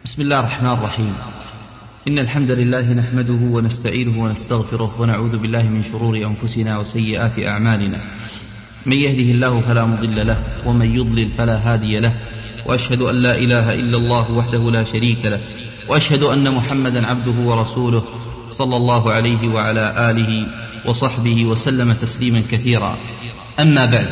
بسم الله الرحمن الرحيم. إن الحمد لله نحمده ونستعينه ونستغفره ونعوذ بالله من شرور أنفسنا وسيئات أعمالنا. من يهده الله فلا مضل له ومن يضلل فلا هادي له، وأشهد أن لا إله إلا الله وحده لا شريك له، وأشهد أن محمدا عبده ورسوله صلى الله عليه وعلى آله وصحبه وسلم تسليما كثيرا. أما بعد،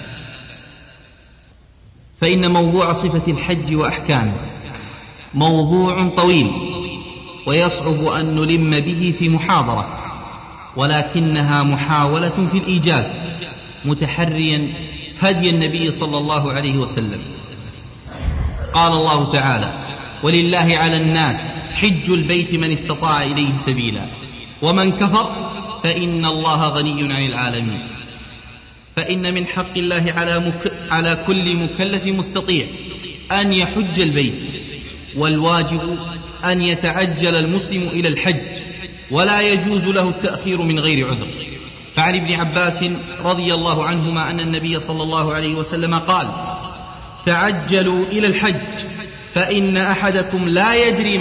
فإن موضوع صفة الحج وأحكامه موضوع طويل ويصعب أن نلم به في محاضرة، ولكنها محاولة في الإيجاز متحريا هدي النبي صلى الله عليه وسلم. قال الله تعالى: ولله على الناس حج البيت من استطاع إليه سبيلا ومن كفر فإن الله غني عن العالمين. فإن من حق الله على كل مكلف مستطيع أن يحج البيت، والواجب أن يتعجل المسلم إلى الحج، ولا يجوز له التأخير من غير عذر. فعن ابن عباس رضي الله عنهما أن النبي صلى الله عليه وسلم قال: تعجلوا إلى الحج فإن أحدكم لا يدري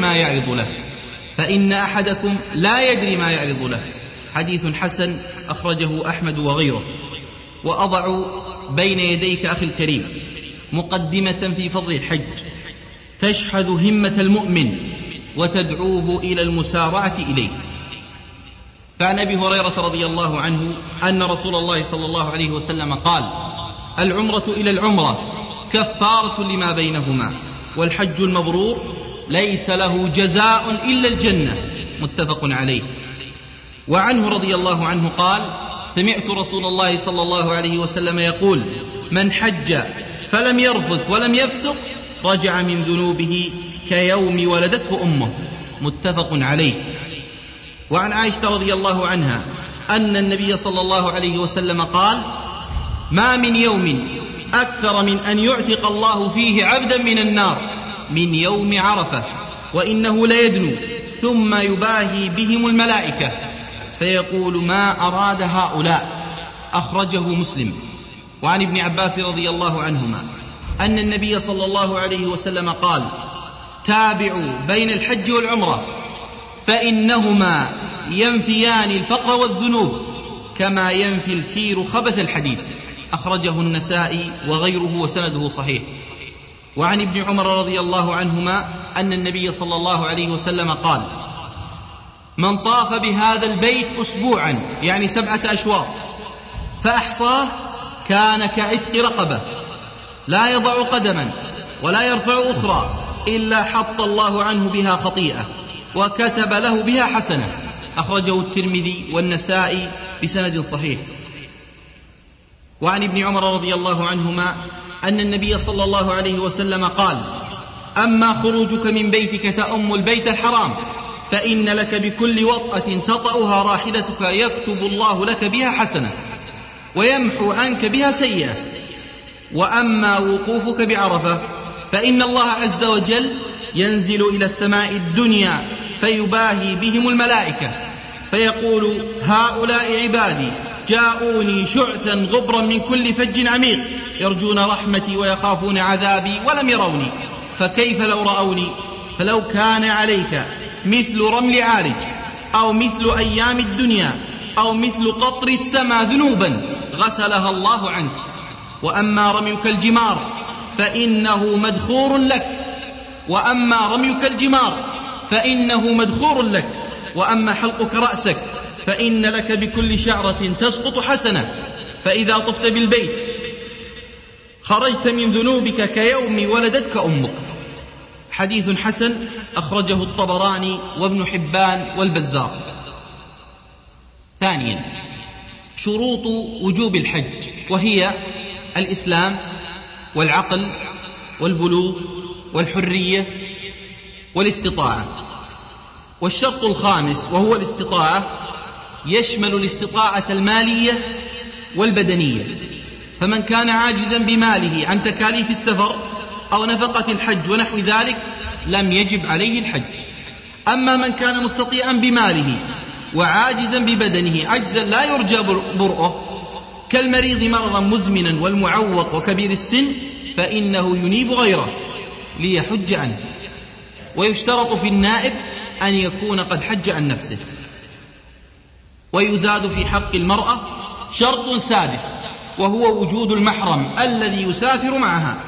ما يعرض له. حديث حسن أخرجه أحمد وغيره. وأضع بين يديك أخي الكريم مقدمة في فضل الحج تشحذ همة المؤمن وتدعوه إلى المسارعة إليه. فعن أبي هريرة رضي الله عنه أن رسول الله صلى الله عليه وسلم قال: العمرة إلى العمرة كفارة لما بينهما، والحج المبرور ليس له جزاء إلا الجنة. متفق عليه. وعنه رضي الله عنه قال: سمعت رسول الله صلى الله عليه وسلم يقول: من حج فلم يرفث ولم يفسق رجع من ذنوبه كيوم ولدته أمه. متفق عليه. وعن عائشة رضي الله عنها أن النبي صلى الله عليه وسلم قال: ما من يوم أكثر من أن يعتق الله فيه عبدا من النار من يوم عرفة، وإنه ليدنو ثم يباهي بهم الملائكة فيقول: ما أراد هؤلاء. أخرجه مسلم. وعن ابن عباس رضي الله عنهما أن النبي صلى الله عليه وسلم قال: تابعوا بين الحج والعمرة فإنهما ينفيان الفقر والذنوب كما ينفي الكير خبث الحديد. أخرجه النسائي وغيره وسنده صحيح. وعن ابن عمر رضي الله عنهما أن النبي صلى الله عليه وسلم قال: من طاف بهذا البيت أسبوعا، يعني 7 أشواط، فأحصاه كان كعتق رقبة، لا يضع قدما ولا يرفع أخرى إلا حط الله عنه بها خطيئة وكتب له بها حسنة. أخرجه الترمذي والنسائي بسند صحيح. وعن ابن عمر رضي الله عنهما أن النبي صلى الله عليه وسلم قال: أما خروجك من بيتك تأم البيت الحرام فإن لك بكل وطأة تطأها راحلتك يكتب الله لك بها حسنة ويمحو عنك بها سيئة. وأما وقوفك بعرفة فإن الله عز وجل ينزل إلى السماء الدنيا فيباهي بهم الملائكة فيقول: هؤلاء عبادي جاءوني شعثا غبرا من كل فج عميق يرجون رحمتي ويخافون عذابي ولم يروني، فكيف لو رأوني؟ فلو كان عليك مثل رمل عارج أو مثل أيام الدنيا أو مثل قطر السماء ذنوبا غسلها الله عنك. وأما رميك الجمار فإنه مدخور لك، وأما حلقك رأسك فإن لك بكل شعرة تسقط حسنة، فإذا طفت بالبيت خرجت من ذنوبك كيوم ولدتك أمك. حديث حسن أخرجه الطبراني وابن حبان والبزار. ثانيا، شروط وجوب الحج، وهي الإسلام والعقل والبلوغ والحرية والاستطاعة. والشرط الخامس وهو الاستطاعة يشمل الاستطاعة المالية والبدنية، فمن كان عاجزا بماله عن تكاليف السفر أو نفقة الحج ونحو ذلك لم يجب عليه الحج. أما من كان مستطيعا بماله وعاجزا ببدنه عجزا لا يرجى برؤه كالمريض مرضا مزمنا والمعوق وكبير السن، فإنه ينيب غيره ليحج عنه. ويشترط في النائب أن يكون قد حج عن نفسه. ويزاد في حق المرأة شرط سادس، وهو وجود المحرم الذي يسافر معها،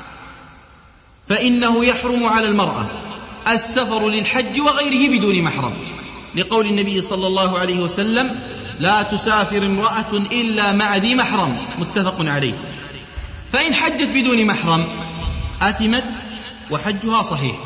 فإنه يحرم على المرأة السفر للحج وغيره بدون محرم، لقول النبي صلى الله عليه وسلم: لا تسافر امرأة إلا مع ذي محرم، متفق عليه. فإن حجت بدون محرم آثمت وحجها صحيح.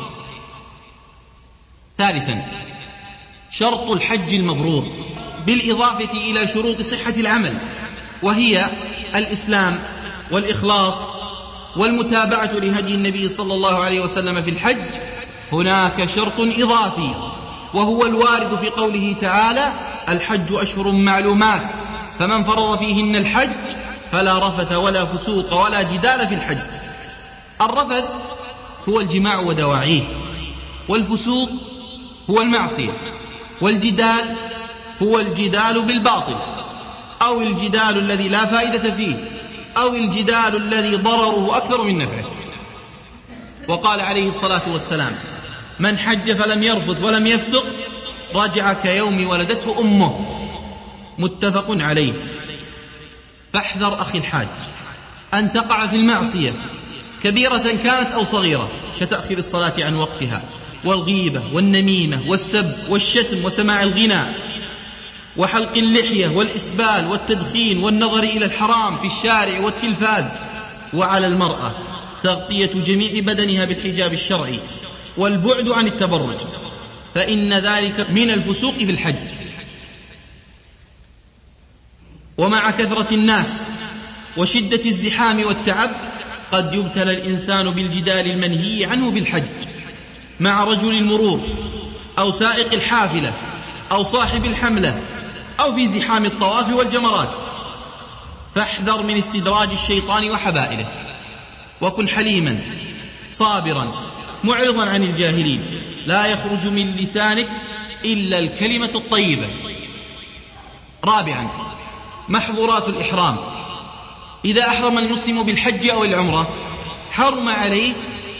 ثالثا، شرط الحج المبرور بالإضافة إلى شروط صحة العمل، وهي الإسلام والإخلاص والمتابعة لهدي النبي صلى الله عليه وسلم في الحج. هناك شرط إضافي، وهو الوارد في قوله تعالى: الحج أشهر معلومات، فمن فرض فيهن الحج فلا رفث ولا فسوق ولا جدال في الحج. الرفث هو الجماع ودواعيه، والفسوق هو المعصية، والجدال هو الجدال بالباطل، أو الجدال الذي لا فائدة فيه، أو الجدال الذي ضرره أكثر من نفعه. وقال عليه الصلاة والسلام: من حج فلم يرفث ولم يفسق رجع كيوم ولدته أمه، متفق عليه. فاحذر أخي الحاج أن تقع في المعصية كبيرة كانت أو صغيرة، كتأخير الصلاة عن وقتها، والغيبة والنميمة والسب والشتم وسماع الغناء وحلق اللحية والإسبال والتدخين والنظر إلى الحرام في الشارع والتلفاز. وعلى المرأة تغطية جميع بدنها بالحجاب الشرعي والبعد عن التبرج، فإن ذلك من الفسوق في الحج. ومع كثرة الناس وشدة الزحام والتعب قد يبتلى الإنسان بالجدال المنهي عنه بالحج مع رجل المرور أو سائق الحافلة أو صاحب الحملة أو في زحام الطواف والجمرات. فاحذر من استدراج الشيطان وحبائله، وكن حليما صابرا معرضا عن الجاهلين، لا يخرج من لسانك إلا الكلمة الطيبة. رابعا، محظورات الإحرام. إذا أحرم المسلم بالحج أو العمرة حرم عليه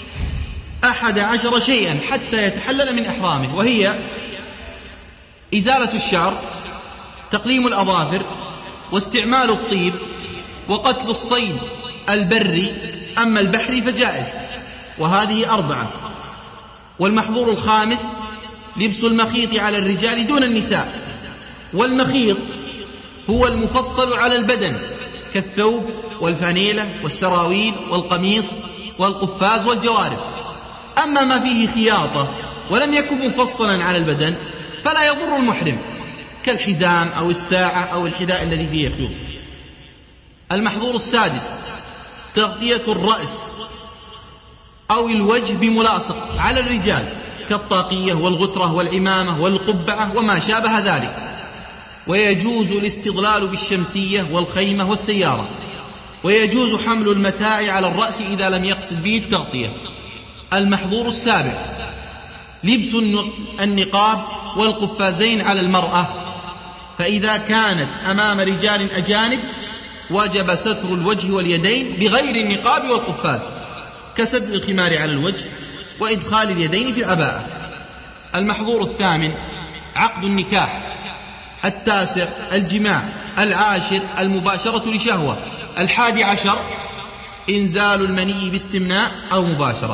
11 شيئا حتى يتحلل من إحرامه، وهي إزالة الشعر، تقليم الأظافر، واستعمال الطيب، وقتل الصيد البري، أما البحري فجائز، وهذه 4. والمحظور الخامس لبس المخيط على الرجال دون النساء، والمخيط هو المفصل على البدن كالثوب والفانيلة والسراويل والقميص والقفاز والجوارب. أما ما فيه خياطة ولم يكن مفصلا على البدن فلا يضر المحرم، كالحزام أو الساعة أو الحذاء الذي فيه خيوط. المحظور السادس تغطية الرأس أو الوجه بملاصق على الرجال كالطاقية والغترة والعمامة والقبعة وما شابه ذلك. ويجوز الاستظلال بالشمسية والخيمة والسيارة. ويجوز حمل المتاع على الرأس إذا لم يقصد به التغطية. المحظور السابع لبس النقاب والقفازين على المرأة، فإذا كانت أمام رجال أجانب وجب ستر الوجه واليدين بغير النقاب والقفاز، كسد الخمار على الوجه وإدخال اليدين في العباءة. المحظور الثامن عقد النكاح. التاسع الجماع. العاشر المباشرة لشهوة. 11 إنزال المني باستمناء أو مباشرة.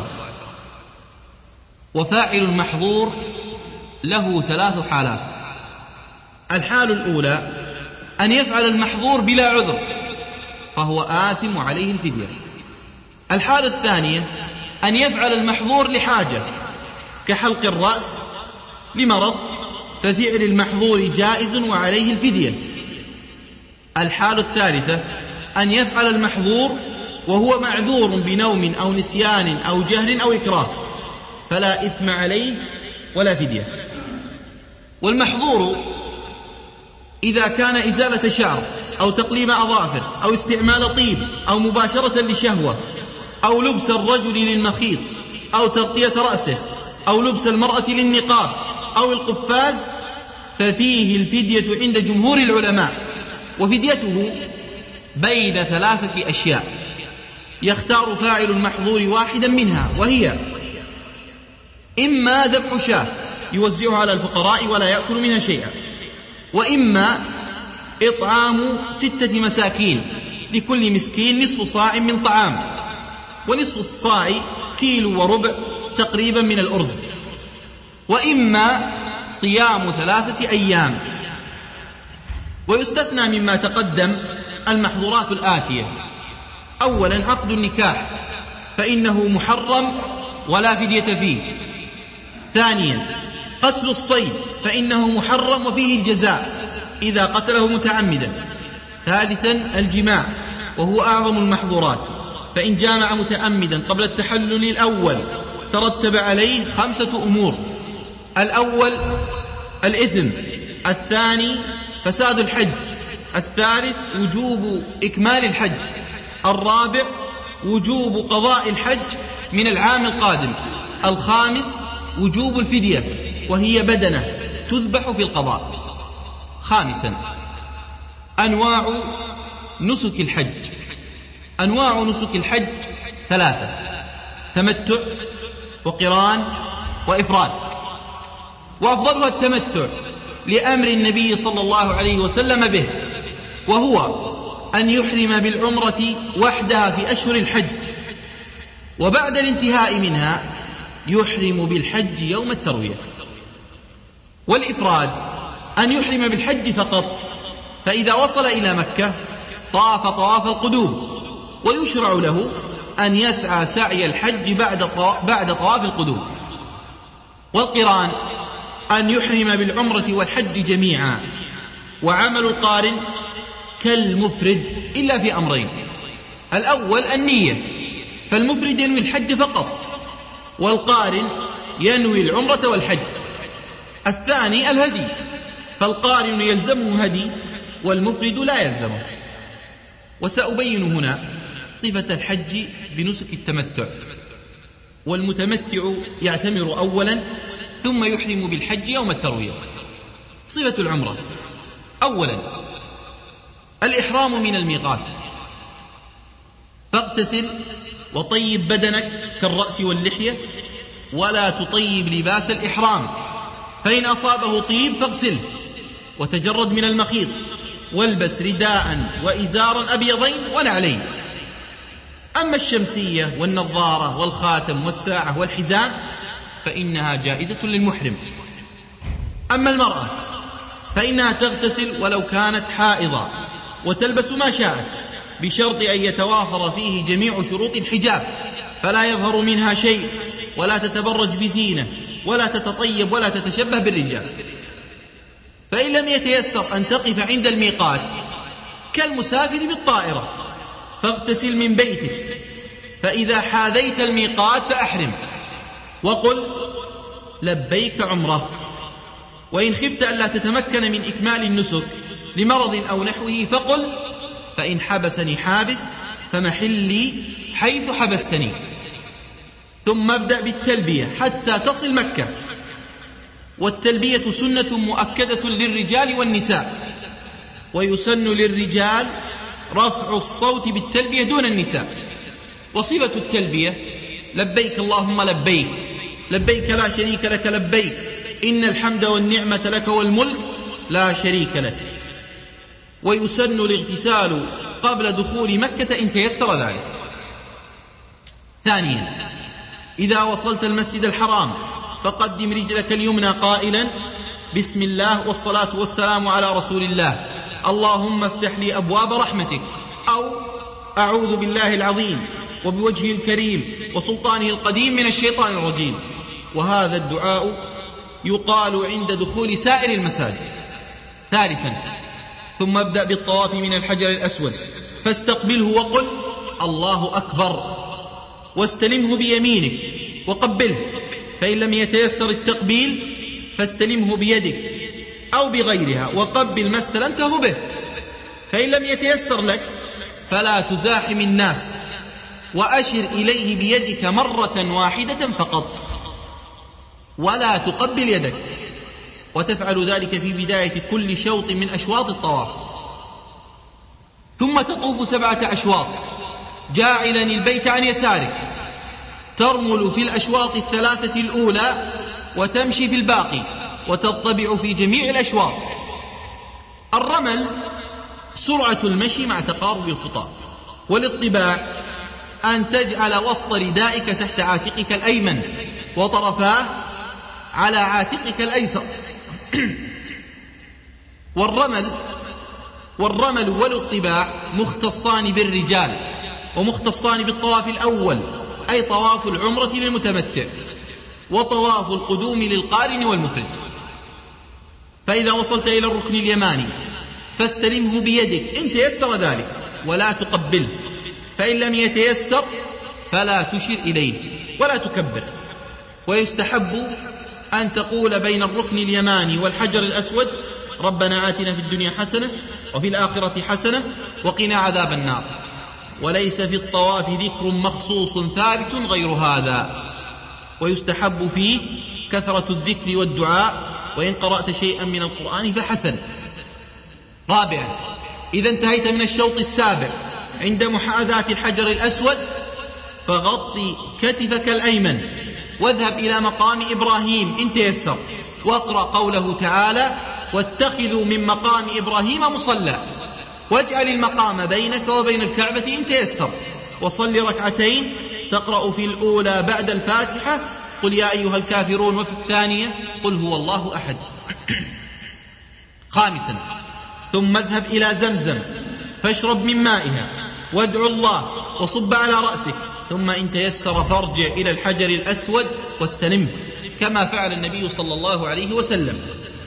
وفاعل المحظور له 3 حالات. الحال الأولى أن يفعل المحظور بلا عذر فهو آثم وعليه الفدية. الحال الثانية أن يفعل المحظور لحاجة كحلق الرأس لمرض، ففعل المحظور جائز وعليه الفدية. الحال الثالثة أن يفعل المحظور وهو معذور بنوم أو نسيان أو جهل أو إكراه، فلا إثم عليه ولا فدية. والمحظور إذا كان إزالة شعر أو تقليم أظافر أو استعمال طيب أو مباشرة لشهوة أو لبس الرجل للمخيط أو تغطية رأسه أو لبس المرأة للنقاب أو القفاز ففيه الفدية عند جمهور العلماء. وفديته بين 3 أشياء يختار فاعل المحظور واحدا منها، وهي إما ذبح شاة يوزعها على الفقراء ولا يأكل منها شيئا، وإما إطعام 6 مساكين لكل مسكين نصف صاع من طعام، ونصف الصاع 1.25 كيلو تقريبا من الأرز، وإما صيام 3 أيام. ويستثنى مما تقدم المحظورات الآتية: أولا عقد النكاح فإنه محرم ولا فدية فيه. ثانيا قتل الصيد فإنه محرم وفيه الجزاء إذا قتله متعمدا. ثالثا الجماع وهو أعظم المحظورات، فإن جامع متعمدا قبل التحلل الأول ترتب عليه 5 أمور: الأول الإثم، الثاني فساد الحج، الثالث وجوب إكمال الحج، الرابع وجوب قضاء الحج من العام القادم، الخامس وجوب الفدية وهي بدنة تذبح في القضاء. خامسا أنواع نسك الحج. أنواع نسك الحج 3: تمتع وقران وإفراد. وأفضلها التمتع لأمر النبي صلى الله عليه وسلم به، وهو أن يحرم بالعمرة وحدها في أشهر الحج، وبعد الانتهاء منها يحرم بالحج يوم التروية. والإفراد أن يحرم بالحج فقط، فإذا وصل إلى مكة طاف طواف القدوم، ويشرع له أن يسعى سعي الحج بعد طواف القدوم. والقران أن يحرم بالعمرة والحج جميعا، وعمل القارن كالمفرد إلا في أمرين: الأول النية، فالمفرد ينوي الحج فقط، والقارن ينوي العمرة والحج. الثاني الهدي، فالقارن يلزمه هدي والمفرد لا يلزمه. وسأبين هنا صفة الحج بنسك التمتع. والمتمتع يعتمر أولا ثم يحرم بالحج يوم التروية. صفة العمرة: أولا الإحرام من الميقات، فاغتسل وطيب بدنك كالرأس واللحية، ولا تطيب لباس الإحرام، فإن أصابه طيب فاغسله وتجرد من المخيط، والبس رداء وإزارا أبيضين ونعلين. أما الشمسية والنظارة والخاتم والساعة والحزام فإنها جائزة للمحرم. أما المرأة فإنها تغتسل ولو كانت حائضة، وتلبس ما شاءت، بشرط أن يتوافر فيه جميع شروط الحجاب، فلا يظهر منها شيء، ولا تتبرج بزينة، ولا تتطيب، ولا تتشبه بالرجال. فإن لم يتيسر أن تقف عند الميقات كالمسافر بالطائرة فاغتسل من بيتك، فإذا حاذيت الميقات فأحرم وقل لبيك عمره. وإن خفت ألا تتمكن من إكمال النسك لمرض أو نحوه فقل فإن حبسني حابس فمحلي حيث حبستني. ثم ابدأ بالتلبية حتى تصل مكة. والتلبية سنة مؤكدة للرجال والنساء، ويسن للرجال رفع الصوت بالتلبية دون النساء. وصفة التلبية: لبيك اللهم لبيك، لبيك لا شريك لك لبيك، إن الحمد والنعمة لك والملك لا شريك لك. ويسن الاغتسال قبل دخول مكة إن تيسر ذلك. ثانيا إذا وصلت المسجد الحرام فقدم رجلك اليمنى قائلا بسم الله والصلاة والسلام على رسول الله، اللهم افتح لي أبواب رحمتك، أو أعوذ بالله العظيم وبوجهه الكريم وسلطانه القديم من الشيطان الرجيم. وهذا الدعاء يقال عند دخول سائر المساجد. ثالثا ثم ابدأ بالطواف من الحجر الأسود فاستقبله وقل الله أكبر، واستلمه بيمينك وقبله، فإن لم يتيسر التقبيل فاستلمه بيدك أو بغيرها وقبل ما استلمته به. فإن لم يتيسر لك فلا تزاحم الناس، وأشر إليه بيدك مرة واحدة فقط، ولا تقبل يدك، وتفعل ذلك في بداية كل شوط من أشواط الطواف. ثم تطوف 7 أشواط جاعلا البيت عن يسارك، ترمل في الأشواط الثلاثة الأولى وتمشي في الباقي وتطبع في جميع الأشواط. الرمل سرعة المشي مع تقارب الخطى، والاطباع أن تجعل وسط ردائك تحت عاتقك الأيمن وطرفاه على عاتقك الأيسر. والرمل والاطباع مختصان بالرجال ومختصان بالطواف الأول، أي طواف العمرة للمتمتع، وطواف القدوم للقارن والمفرد. فإذا وصلت إلى الركن اليماني فاستلمه بيدك إن تيسر ذلك ولا تقبله، فإن لم يتيسر فلا تشر إليه ولا تكبر. ويستحب أن تقول بين الركن اليماني والحجر الأسود: ربنا آتنا في الدنيا حسنة وفي الآخرة حسنة وقنا عذاب النار. وليس في الطواف ذكر مخصوص ثابت غير هذا. ويستحب فيه كثرة الذكر والدعاء، وإن قرأت شيئا من القرآن فحسن. رابعا، إذا انتهيت من الشوط السابع عند محاذاة الحجر الأسود فغطي كتفك الأيمن واذهب إلى مقام إبراهيم إن تيسر، واقرأ قوله تعالى: واتخذوا من مقام إبراهيم مصلى، واجعل المقام بينك وبين الكعبة إن تيسر، وصل ركعتين تقرأ في الأولى بعد الفاتحة قل يا أيها الكافرون، وفي الثانية قل هو الله أحد. خامسا، ثم اذهب إلى زمزم فاشرب من مائها وادعو الله وصب على رأسك، ثم إن تيسر فارجع إلى الحجر الأسود واستلمه كما فعل النبي صلى الله عليه وسلم.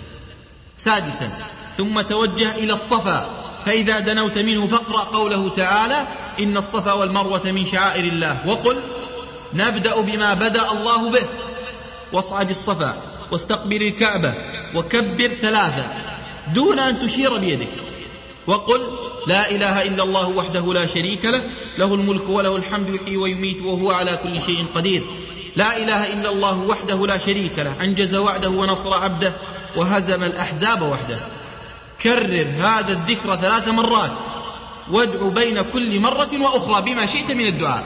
سادسا، ثم توجه إلى الصفا، فإذا دنوت منه فاقرأ قوله تعالى: إن الصفا والمروة من شعائر الله، وقل نبدأ بما بدأ الله به، واصعد الصفا واستقبل الكعبة وكبر 3 دون أن تشير بيدك، وقل لا إله إلا الله وحده لا شريك له، له الملك وله الحمد يحيي ويميت وهو على كل شيء قدير، لا إله إلا الله وحده لا شريك له، أنجز وعده ونصر عبده وهزم الأحزاب وحده. كرر هذا الذكر 3 مرات، وادعو بين كل مرة وأخرى بما شئت من الدعاء.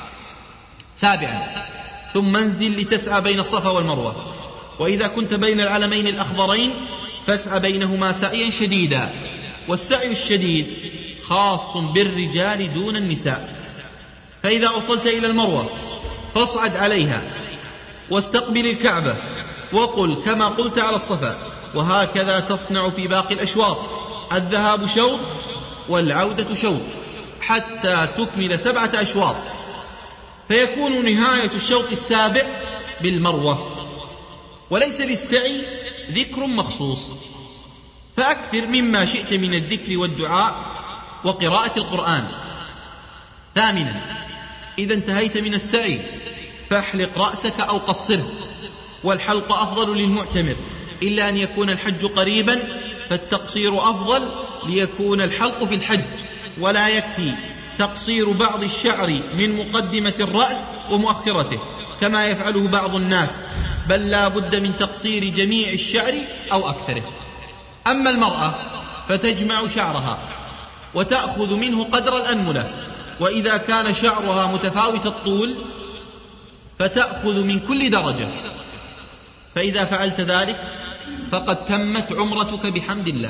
سابعا، ثم انزل لتسعى بين الصفا والمروة، وإذا كنت بين العلمين الأخضرين فاسعى بينهما سعيا شديدا، والسعي الشديد خاص بالرجال دون النساء. فإذا وصلت إلى المروة فاصعد عليها واستقبل الكعبة وقل كما قلت على الصفا، وهكذا تصنع في باقي الأشواط، الذهاب شوط والعودة شوط حتى تكمل 7 أشواط، فيكون نهاية الشوط السابع بالمروة. وليس للسعي ذكر مخصوص، فأكثر مما شئت من الذكر والدعاء وقراءة القرآن. ثامنا، إذا انتهيت من السعي فاحلق رأسك أو قصره، والحلق أفضل للمعتمر، إلا أن يكون الحج قريبا فالتقصير أفضل ليكون الحلق في الحج، ولا يكفي تقصير بعض الشعر من مقدمة الرأس ومؤخرته كما يفعله بعض الناس، بل لا بد من تقصير جميع الشعر أو أكثره. أما المرأة فتجمع شعرها وتأخذ منه قدر الأنملة، وإذا كان شعرها متفاوت الطول فتأخذ من كل درجة، فإذا فعلت ذلك فقد تمت عمرتك بحمد الله.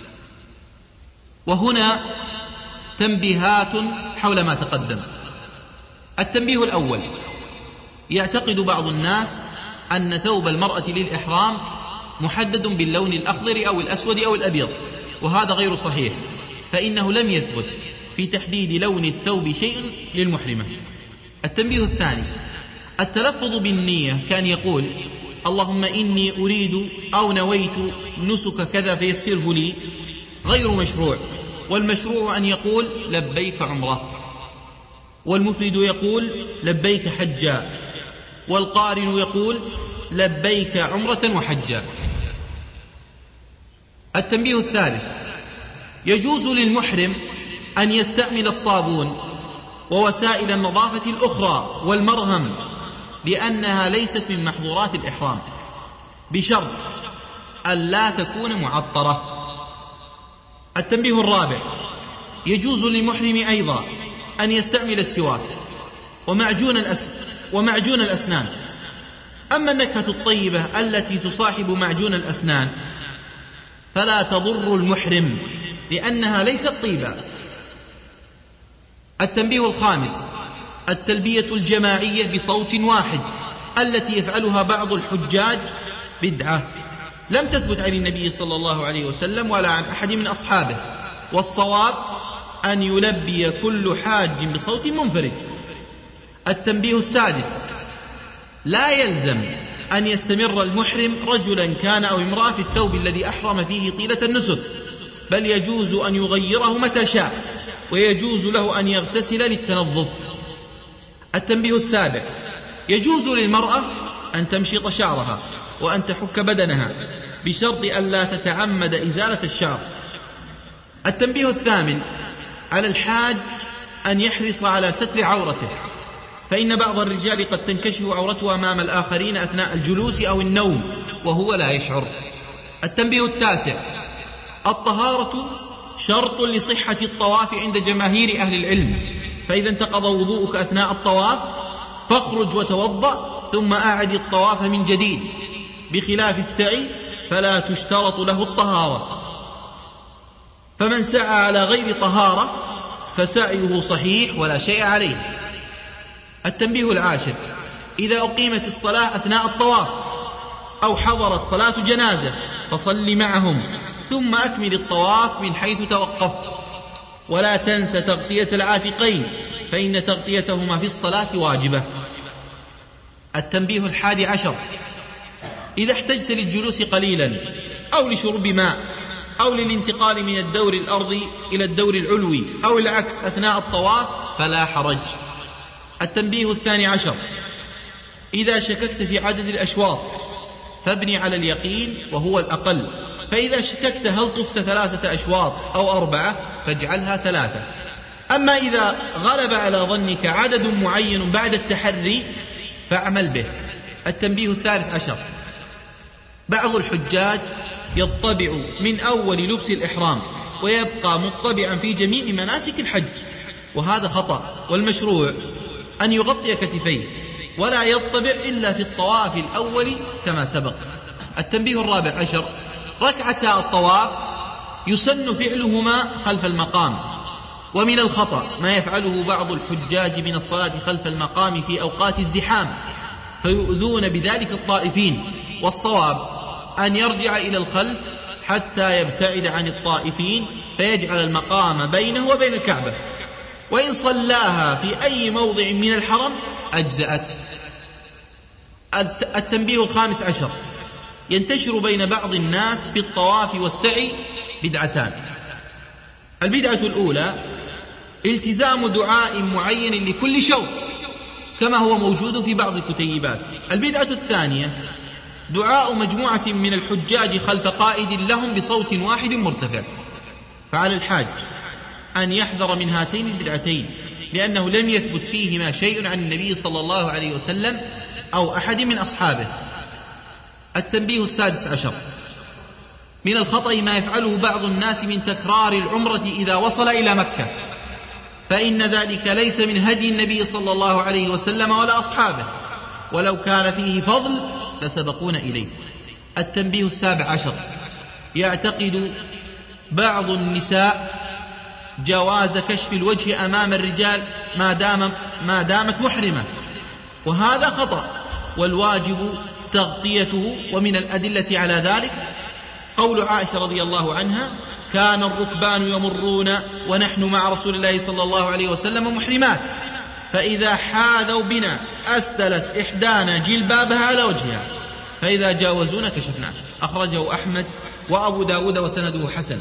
وهنا تنبيهات حول ما تقدم. التنبيه الأول: يعتقد بعض الناس أن ثوب المرأة للإحرام محدد باللون الأخضر أو الأسود أو الأبيض، وهذا غير صحيح، فإنه لم يثبت في تحديد لون الثوب شيء للمحرمة. التنبيه الثاني: التلفظ بالنية، كان يقول اللهم إني أريد أو نويت نسك كذا فيسره لي، غير مشروع، والمشروع أن يقول لبيك عمرة، والمفرد يقول لبيك حجا، والقارن يقول لبيك عمرة وحجا. التنبيه الثالث: يجوز للمحرم أن يستعمل الصابون ووسائل النظافة الأخرى والمرهم، لأنها ليست من محظورات الإحرام، بشرط أن لا تكون معطرة. التنبيه الرابع: يجوز للمحرم أيضا أن يستعمل السواك ومعجون الأسنان ومعجون الأسنان. أما النكهة الطيبة التي تصاحب معجون الأسنان فلا تضر المحرم لأنها ليست طيبة. التنبيه الخامس: التلبية الجماعية بصوت واحد التي يفعلها بعض الحجاج بدعة لم تثبت عن النبي صلى الله عليه وسلم ولا عن أحد من أصحابه، والصواب أن يلبي كل حاج بصوت منفرد. التنبيه السادس: لا يلزم أن يستمر المحرم رجلا كان أو امرأة في الثوب الذي أحرم فيه طيلة النسك، بل يجوز أن يغيره متى شاء، ويجوز له أن يغتسل للتنظف. التنبيه السابع: يجوز للمرأة أن تمشط شعرها وأن تحك بدنها بشرط أن لا تتعمد إزالة الشعر. التنبيه الثامن: على الحاج أن يحرص على ستر عورته، فإن بعض الرجال قد تنكشف عورته أمام الآخرين أثناء الجلوس أو النوم وهو لا يشعر. التنبيه التاسع: الطهارة شرط لصحة الطواف عند جماهير أهل العلم، فإذا انتقض وضوءك أثناء الطواف فاخرج وتوضأ ثم أعد الطواف من جديد، بخلاف السعي فلا تشترط له الطهارة، فمن سعى على غير طهارة فسعيه صحيح ولا شيء عليه. التنبيه العاشر: إذا أقيمت الصلاة أثناء الطواف أو حضرت صلاة جنازة فصل معهم ثم أكمل الطواف من حيث توقفت، ولا تنس تغطية العاتقين فإن تغطيتهما في الصلاة واجبة. التنبيه الحادي عشر: إذا احتجت للجلوس قليلا أو لشرب ماء أو للانتقال من الدور الأرضي إلى الدور العلوي أو العكس أثناء الطواف فلا حرج. التنبيه الثاني عشر: إذا شككت في عدد الأشواط فابني على اليقين وهو الأقل، فإذا شككت هل طفت 3 أشواط أو 4 فاجعلها 3. أما إذا غلب على ظنك عدد معين بعد التحري فاعمل به. التنبيه الثالث عشر: بعض الحجاج يطبع من أول لبس الإحرام ويبقى مطبعا في جميع مناسك الحج، وهذا خطأ، والمشروع أن يغطي كتفيه ولا يطبع إلا في الطواف الأول كما سبق. التنبيه الرابع عشر: ركعتا الطواف يسن فعلهما خلف المقام، ومن الخطأ ما يفعله بعض الحجاج من الصلاة خلف المقام في أوقات الزحام فيؤذون بذلك الطائفين، والصواب أن يرجع إلى الخلف حتى يبتعد عن الطائفين فيجعل المقام بينه وبين الكعبة، وإن صلاها في أي موضع من الحرم أجزأت. التنبيه الخامس عشر: ينتشر بين بعض الناس في الطواف والسعي بدعتان. البدعة الأولى التزام دعاء معين لكل شوط كما هو موجود في بعض الكتيبات. البدعة الثانية دعاء مجموعة من الحجاج خلف قائد لهم بصوت واحد مرتفع. فعلى الحاج أن يحذر من هاتين البدعتين، لأنه لم يثبت فيهما شيء عن النبي صلى الله عليه وسلم أو أحد من أصحابه. التنبيه السادس عشر: من الخطأ ما يفعله بعض الناس من تكرار العمرة إذا وصل إلى مكة، فإن ذلك ليس من هدي النبي صلى الله عليه وسلم ولا أصحابه، ولو كان فيه فضل لسبقون إليه. التنبيه السابع عشر: يعتقد بعض النساء جواز كشف الوجه أمام الرجال ما دامت محرمة، وهذا خطأ، والواجب تغطيته. ومن الأدلة على ذلك قول عائشة رضي الله عنها: كان الركبان يمرون ونحن مع رسول الله صلى الله عليه وسلم محرمات، فإذا حاذوا بنا أسدلت إحدانا جلبابها على وجهها، فإذا جاوزونا كشفنا. أخرجه أحمد وأبو داود وسنده حسن.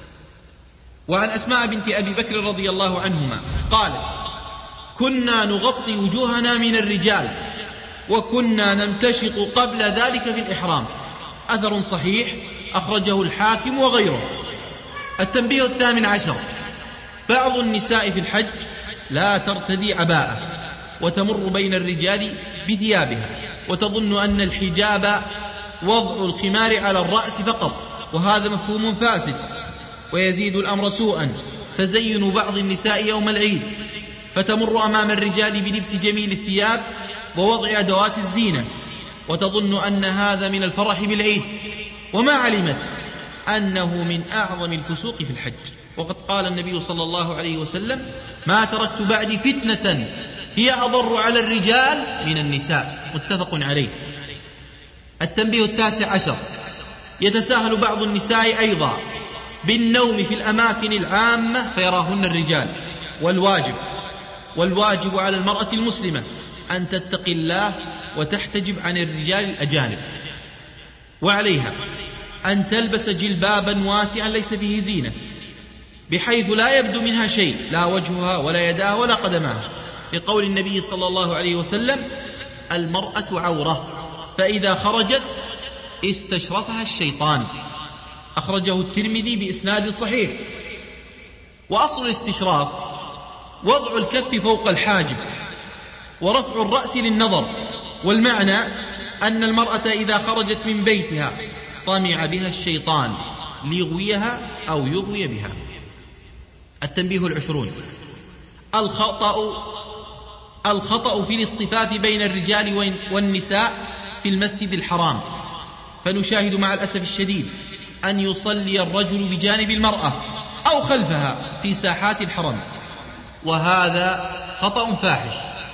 وعن أسماء بنت أبي بكر رضي الله عنهما قالت: كنا نغطي وجوهنا من الرجال وكنا نمتشط قبل ذلك في الإحرام. أثر صحيح أخرجه الحاكم وغيره. التنبيه الثامن عشر: بعض النساء في الحج لا ترتدي عباءة وتمر بين الرجال بثيابها، وتظن أن الحجاب وضع الخمار على الرأس فقط، وهذا مفهوم فاسد ويزيد الأمر سوءا. تزين بعض النساء يوم العيد فتمر أمام الرجال بلبس جميل الثياب ووضع أدوات الزينة، وتظن أن هذا من الفرح بالعيد، وما علمت أنه من أعظم الفسوق في الحج. وقد قال النبي صلى الله عليه وسلم: ما تركت بعدي فتنة هي أضر على الرجال من النساء، متفق عليه. التنبيه 19: يتساهل بعض النساء أيضا بالنوم في الأماكن العامة فيراهن الرجال، والواجب على المرأة المسلمة أن تتقي الله وتحتجب عن الرجال الأجانب، وعليها أن تلبس جلبابا واسعا ليس فيه زينة، بحيث لا يبدو منها شيء، لا وجهها ولا يداها ولا قدمها، لقول النبي صلى الله عليه وسلم: المرأة عورة، فإذا خرجت استشرفها الشيطان. أخرجه الترمذي بإسناد صحيح. وأصل الاستشراف وضع الكف فوق الحاجب ورفع الرأس للنظر، والمعنى أن المرأة إذا خرجت من بيتها طمع بها الشيطان ليغويها أو يغوي بها. التنبيه 20: الخطأ في الاصطفاف بين الرجال والنساء في المسجد الحرام، فنشاهد مع الأسف الشديد أن يصلي الرجل بجانب المرأة أو خلفها في ساحات الحرم، وهذا خطأ فاحش.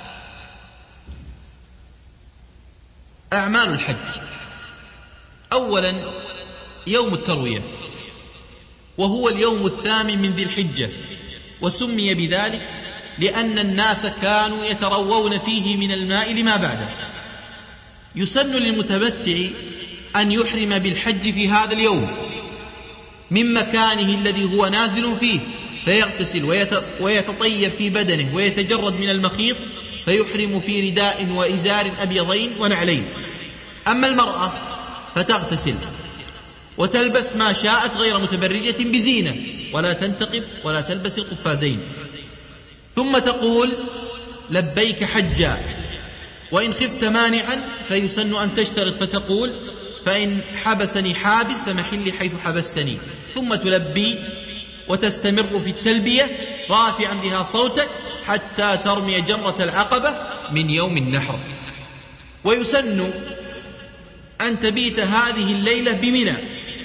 أعمال الحج: أولا يوم التروية، وهو اليوم 8 من ذي الحجة، وسمي بذلك لأن الناس كانوا يتروون فيه من الماء لما بعده. يسن للمتمتع أن يحرم بالحج في هذا اليوم من مكانه الذي هو نازل فيه، فيغتسل ويتطيب في بدنه ويتجرد من المخيط، فيحرم في رداء وإزار أبيضين ونعلين. أما المرأة فتغتسل وتلبس ما شاءت غير متبرجة بزينة، ولا تنتقب ولا تلبس القفازين، ثم تقول: لبيك حجا. وإن خفت مانعا فيسن أن تشترط، فتقول: فإن حبسني حابس فمحلي حيث حبستني، ثم تلبي وتستمر في التلبية رافعا بها صوتك حتى ترمي جمرة العقبة من يوم النحر. ويسن أن تبيت هذه الليلة بمنى،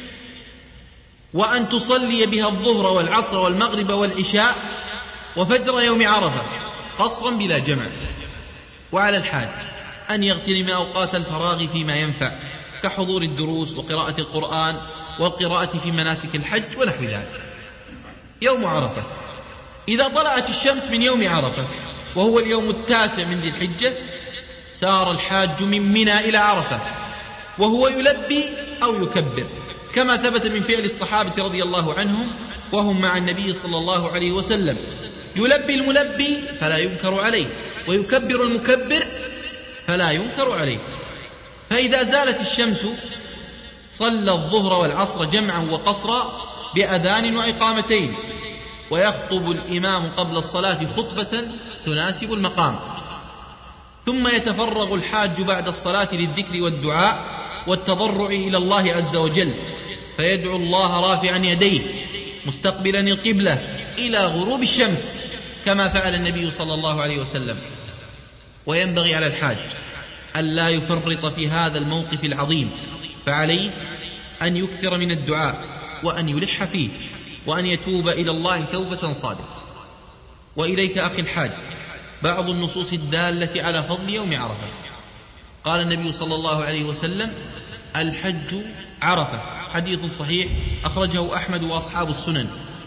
وأن تصلي بها الظهر والعصر والمغرب والعشاء وفجر يوم عرفة قصرا بلا جمع. وعلى الحاج أن يغتنم أوقات الفراغ فيما ينفع، كحضور الدروس وقراءة القرآن والقراءة في مناسك الحج ونحو ذلك. يوم عرفة: إذا طلعت الشمس من يوم عرفة وهو اليوم 9 من ذي الحجة، سار الحاج من منى إلى عرفة وهو يلبي أو يكبر، كما ثبت من فعل الصحابة رضي الله عنهم وهم مع النبي صلى الله عليه وسلم. يلبي الملبي فلا ينكر عليه، ويكبر المكبر فلا ينكر عليه. فإذا زالت الشمس صلى الظهر والعصر جمعا وقصرا بأذان وإقامتين، ويخطب الإمام قبل الصلاة خطبة تناسب المقام، ثم يتفرغ الحاج بعد الصلاة للذكر والدعاء والتضرع إلى الله عز وجل، فيدعو الله رافعا يديه مستقبلا القبلة إلى غروب الشمس، كما فعل النبي صلى الله عليه وسلم. وينبغي على الحاج أن لا يفرط في هذا الموقف العظيم، فعليه أن يكثر من الدعاء وأن يلح فيه، وأن يتوب إلى الله توبة صادقة. وإليك أخي الحاج بعض النصوص الدالة على فضل يوم عرفة. قال النبي صلى الله عليه وسلم: الحج عرفة، حديث صحيح أخرجه أحمد وأصحاب السنن.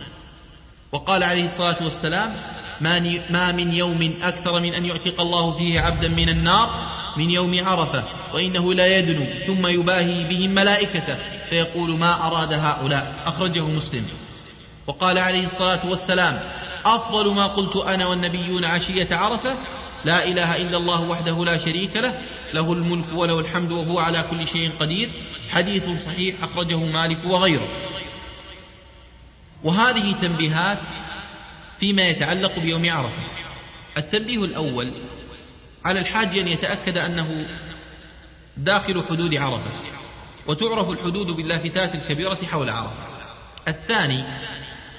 وقال عليه الصلاة والسلام: ما من يوم أكثر من أن يعتق الله فيه عبدا من النار من يوم عرفة، وإنه لا يدنو ثم يباهي بهم ملائكته فيقول: ما أراد هؤلاء، أخرجه مسلم. وقال عليه الصلاة والسلام: أفضل ما قلت أنا والنبيون عشية عرفة لا إله إلا الله وحده لا شريك له، له الملك وله الحمد وهو على كل شيء قدير، حديث صحيح أخرجه مالك وغيره. وهذه تنبيهات فيما يتعلق بيوم عرفة. التنبيه الأول: على الحاج أن يتأكد أنه داخل حدود عرفة، وتعرف الحدود باللافتات الكبيرة حول عرفة. الثاني: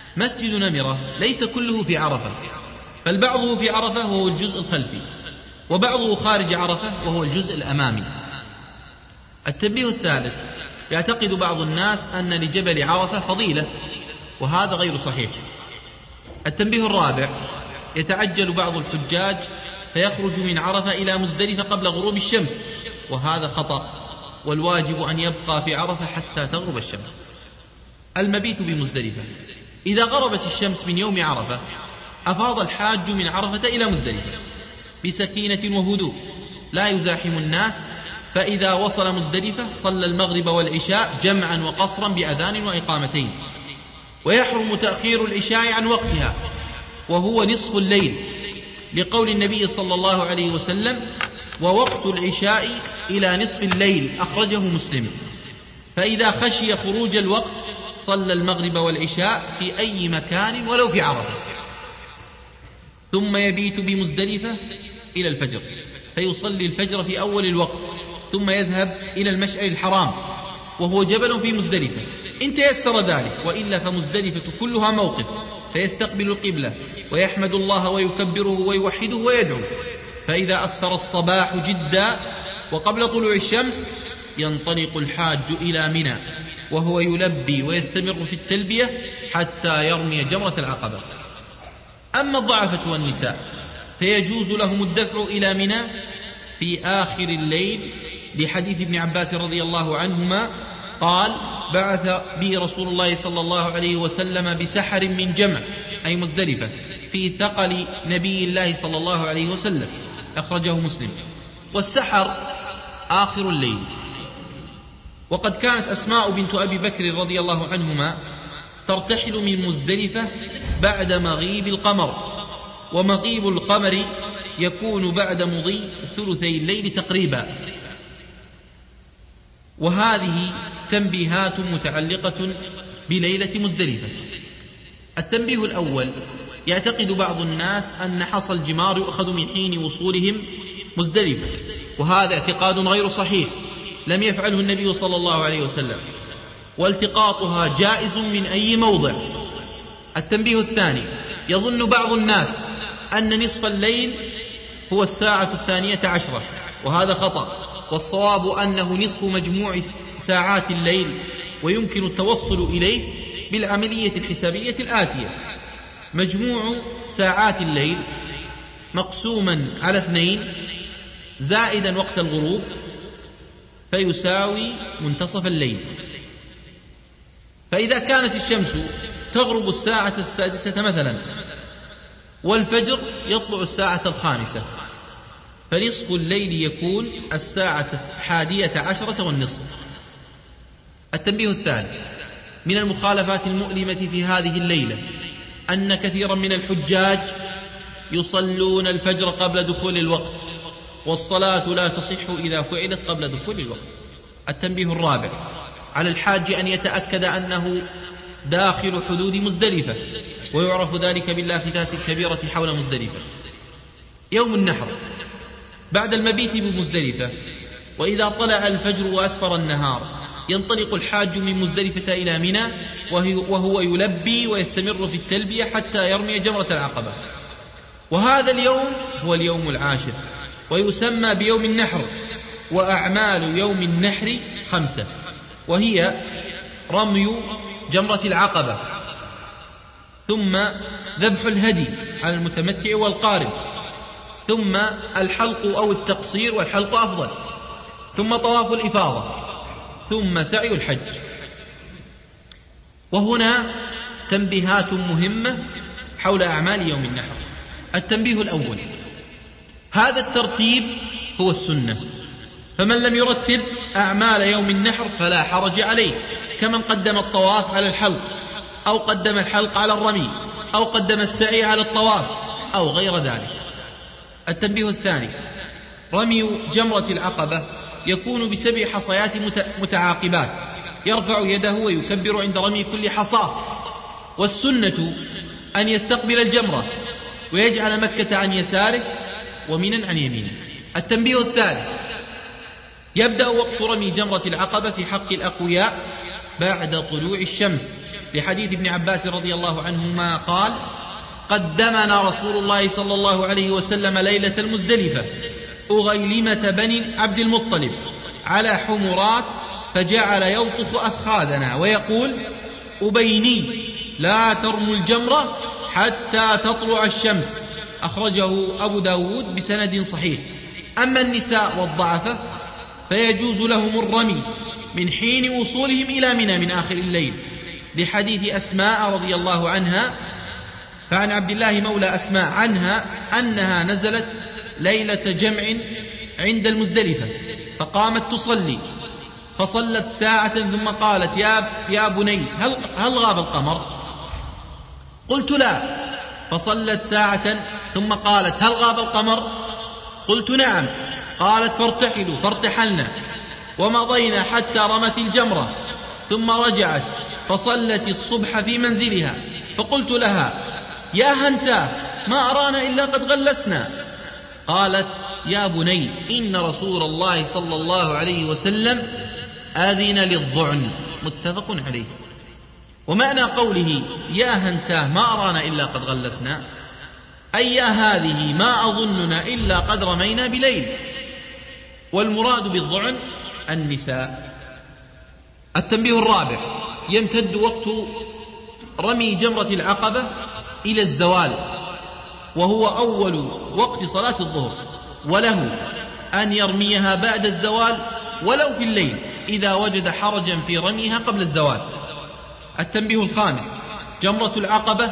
مسجد نمرة ليس كله في عرفة، بل بعضه في عرفة وهو الجزء الخلفي، وبعضه خارج عرفة وهو الجزء الأمامي. التنبيه الثالث: يعتقد بعض الناس أن لجبل عرفة فضيلة، وهذا غير صحيح. التنبيه الرابع: يتعجل بعض الحجاج فيخرج من عرفة إلى مزدلفة قبل غروب الشمس، وهذا خطأ، والواجب أن يبقى في عرفة حتى تغرب الشمس. المبيت بمزدلفة: إذا غربت الشمس من يوم عرفة أفاض الحاج من عرفة إلى مزدلفة بسكينة وهدوء لا يزاحم الناس، فإذا وصل مزدلفة صلى المغرب والعشاء جمعا وقصرا بأذان وإقامتين، ويحرم تأخير العشاء عن وقتها وهو نصف الليل، لقول النبي صلى الله عليه وسلم: ووقت العشاء إلى نصف الليل، أخرجه مسلم. فإذا خشي خروج الوقت صلى المغرب والعشاء في أي مكان ولو في عرفة، ثم يبيت بمزدلفة إلى الفجر فيصلي الفجر في أول الوقت، ثم يذهب إلى المشعر الحرام وهو جبل في مزدلفة إن تيسر ذلك، وإلا فمزدلفة كلها موقف، فيستقبل القبلة ويحمد الله ويكبره ويوحده ويدعو. فإذا أسفر الصباح جدا وقبل طلوع الشمس ينطلق الحاج إلى منى وهو يلبي ويستمر في التلبية حتى يرمي جمرة العقبة. أما الضعفة والنساء فيجوز لهم الدفع إلى منى في آخر الليل، لحديث ابن عباس رضي الله عنهما قال: بعث بي رسول الله صلى الله عليه وسلم بسحر من جمع، أي مزدلفة، في ثقل نبي الله صلى الله عليه وسلم، أخرجه مسلم. والسحر آخر الليل. وقد كانت أسماء بنت أبي بكر رضي الله عنهما ترتحل من مزدلفة بعد مغيب القمر، ومغيب القمر يكون بعد مضي ثلثي الليل تقريبا. وهذه تنبيهات متعلقة بليلة مزدلفة. التنبيه الأول: يعتقد بعض الناس أن حصى الجمار يؤخذ من حين وصولهم مزدلفة، وهذا اعتقاد غير صحيح، لم يفعله النبي صلى الله عليه وسلم، والتقاطها جائز من أي موضع. التنبيه الثاني: يظن بعض الناس أن نصف الليل هو الساعة 12، وهذا خطأ، والصواب أنه نصف مجموع ساعات الليل، ويمكن التوصل إليه بالعملية الحسابية الآتية: مجموع ساعات الليل مقسوما على 2 زائدا وقت الغروب فيساوي منتصف الليل. فإذا كانت الشمس تغرب الساعة 6 مثلا، والفجر يطلع الساعة 5، فنصف الليل يكون الساعة 11:10 ½ التنبيه الثالث: من المخالفات المؤلمة في هذه الليلة أن كثيرا من الحجاج يصلون الفجر قبل دخول الوقت، والصلاة لا تصح إذا فعلت قبل دخول الوقت. التنبيه الرابع: على الحاج أن يتأكد أنه داخل حدود مزدلفة، ويعرف ذلك باللافتات الكبيرة حول مزدلفة. يوم النحر بعد المبيت بمزدلفة، وإذا طلع الفجر وأسفر النهار ينطلق الحاج من مزدلفة إلى منى وهو يلبي ويستمر في التلبية حتى يرمي جمرة العقبة. وهذا اليوم هو اليوم العاشر، ويسمى بيوم النحر. وأعمال يوم النحر 5، وهي رمي جمرة العقبة، ثم ذبح الهدي على المتمتع والقارن، ثم الحلق أو التقصير، والحلق أفضل، ثم طواف الإفاضة، ثم سعي الحج. وهنا تنبيهات مهمة حول أعمال يوم النحر. التنبيه الأول: هذا الترتيب هو السنة، فمن لم يرتب أعمال يوم النحر فلا حرج عليه، كمن قدم الطواف على الحلق، أو قدم الحلق على الرمي، أو قدم السعي على الطواف، أو غير ذلك. التنبيه الثاني: رمي جمرة العقبة يكون ب7 حصيات متعاقبات، يرفع يده ويكبر عند رمي كل حصاة، والسنة أن يستقبل الجمرة ويجعل مكة عن يساره ومنى عن يمينه. التنبيه الثالث: يبدأ وقت رمي جمرة العقبة في حق الأقوياء بعد طلوع الشمس، لحديث ابن عباس رضي الله عنهما قال: قدمنا رسول الله صلى الله عليه وسلم ليلة المزدلفة أغيلمة بني عبد المطلب على حمرات، فجعل يلطف أفخاذنا ويقول: أبيني لا ترموا الجمرة حتى تطلع الشمس. أخرجه أبو داود بسند صحيح. أما النساء والضعفة فيجوز لهم الرمي من حين وصولهم إلى منى من آخر الليل، لحديث أسماء رضي الله عنها. فعن عبد الله مولى أسماء عنها أنها نزلت ليلة جمع عند المزدلفة، فقامت تصلي، فصلت ساعة ثم قالت: يا بني هل غاب القمر؟ قلت: لا. فصلت ساعة ثم قالت: هل غاب القمر؟ قلت: نعم. قالت: فارتحلوا، فارتحلنا ومضينا حتى رمت الجمرة، ثم رجعت فصلت الصبح في منزلها، فقلت لها: يا هنتاه، ما أرانا إلا قد غلسنا. قالت: يا بني، إن رسول الله صلى الله عليه وسلم آذن للضعن. متفق عليه. ومعنى قوله يا هنتاه ما أرانا إلا قد غلسنا، أي يا هذه ما أظننا إلا قد رمينا بليل. والمراد بالضعن النساء. التنبيه الرابع: يمتد وقت رمي جمرة العقبة إلى الزوال، وهو أول وقت صلاة الظهر، وله أن يرميها بعد الزوال ولو في الليل إذا وجد حرجا في رميها قبل الزوال. التنبيه الخامس: جمرة العقبة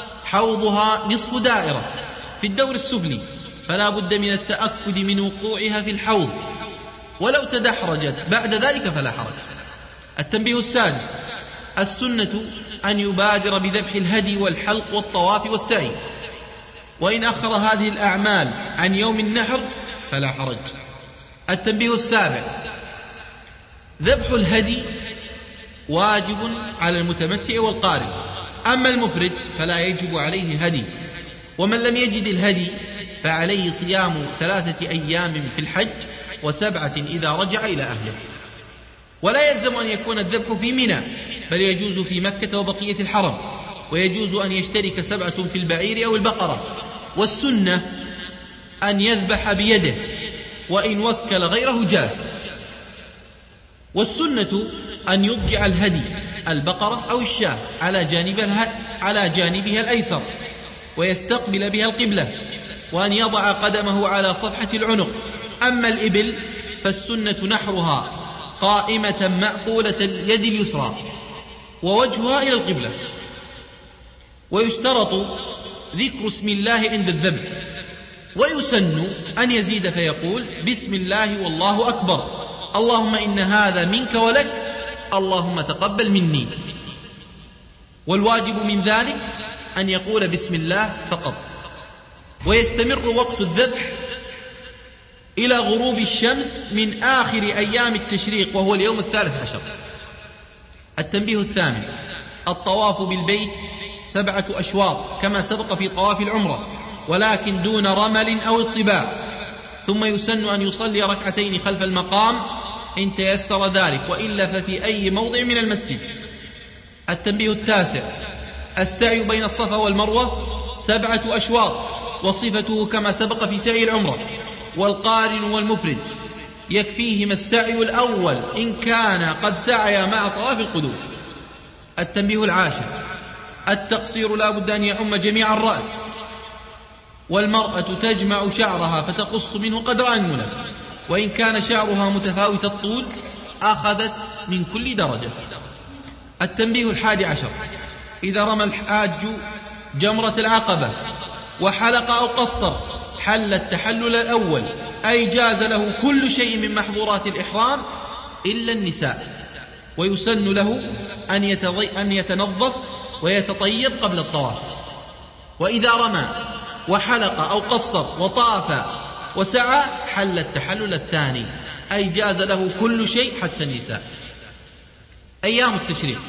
حوضها نصف دائرة في الدور السفلي، فلا بد من التأكد من وقوعها في الحوض، ولو تدحرجت بعد ذلك فلا حرج. التنبيه السادس: السنة أن يبادر بذبح الهدي والحلق والطواف والسعي، وإن أخر هذه الأعمال عن يوم النحر فلا حرج. التنبيه السابع: ذبح الهدي واجب على المتمتع والقارن، أما المفرد فلا يجب عليه هدي. ومن لم يجد الهدي فعليه صيام 3 أيام في الحج و7 إذا رجع إلى أهله. ولا يلزم أن يكون الذبح في منى، بل يجوز في مكة وبقية الحرم، ويجوز أن يشترك 7 في البعير أو البقرة. والسنة أن يذبح بيده، وإن وكل غيره جاز. والسنة أن يضجع الهدي البقرة أو الشاة على جانبها الأيسر ويستقبل بها القبلة، وأن يضع قدمه على صفحة العنق. أما الإبل فالسنة نحرها قائمة مأقولة اليد اليسرى ووجهها إلى القبلة. ويشترط ذكر اسم الله عند الذبح، ويسن أن يزيد فيقول: بسم الله والله أكبر، اللهم إن هذا منك ولك، اللهم تقبل مني. والواجب من ذلك أن يقول بسم الله فقط. ويستمر وقت الذبح إلى غروب الشمس من آخر أيام التشريق، وهو اليوم 13. التنبيه الثامن: الطواف بالبيت 7 أشواط كما سبق في طواف العمرة، ولكن دون رمل أو اطباع. ثم يسن أن يصلي 2 ركعتين خلف المقام إن تيسر ذلك، وإلا ففي أي موضع من المسجد. التنبيه التاسع: السعي بين الصفا والمروة 7 أشواط، وصفته كما سبق في سعي العمرة. والقارن والمفرد يكفيهما السعي الأول إن كان قد سعيا مع طواف القدوم. التنبيه العاشر: التقصير لا بد أن يعم جميع الرأس، والمرأة تجمع شعرها فتقص منه قدر أنملة، وإن كان شعرها متفاوت الطول أخذت من كل درجة. التنبيه 11: إذا رمى الحاج جمرة العقبة وحلق أو قصر حل التحلل الأول، أي جاز له كل شيء من محظورات الإحرام إلا النساء. ويسن له أن يتنظف ويتطيب قبل الطواف. وإذا رمى وحلق أو قصر وطاف وسعى حل التحلل الثاني، أي جاز له كل شيء حتى النساء. أيام التشريق: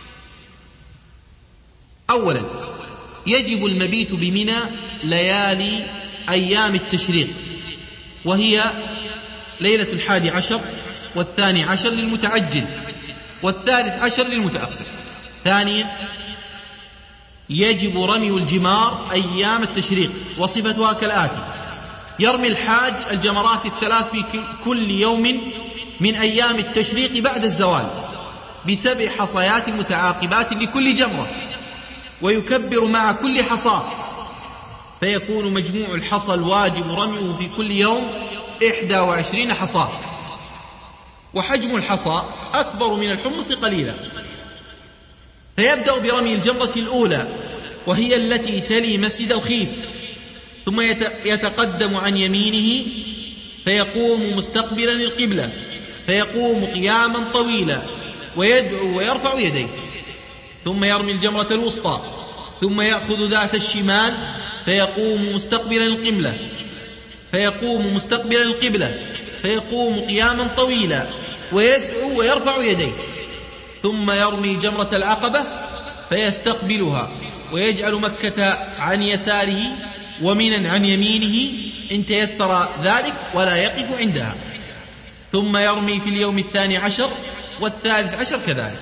أولا يجب المبيت بمنى ليالي أيام التشريق، وهي ليلة 11 و12 للمتعجل و13 للمتأخر. ثانيا يجب رمي الجمار أيام التشريق، وصفتها كالآتي: يرمي الحاج الجمرات الثلاث في كل يوم من أيام التشريق بعد الزوال ب7 حصيات متعاقبات لكل جمرة، ويكبر مع كل حصاة، فيكون مجموع الحصى الواجب رميه في كل يوم 21 حصاة، وحجم الحصى أكبر من الحمص قليلا. فيبدأ برمي الجمرة الأولى وهي التي تلي مسجد الخيف، ثم يتقدم عن يمينه فيقوم مستقبلا القبلة، فيقوم قياما طويلا ويدعو ويرفع يديه، ثم يرمي الجمرة الوسطى، ثم يأخذ ذات الشمال فيقوم مستقبلا القبلة فيقوم قياما طويلا ويدعو ويرفع يديه، ثم يرمي جمرة العقبة فيستقبلها ويجعل مكة عن يساره ومنى عن يمينه إن تيسر ذلك، ولا يقف عندها، ثم يرمي في اليوم 12 و13 كذلك.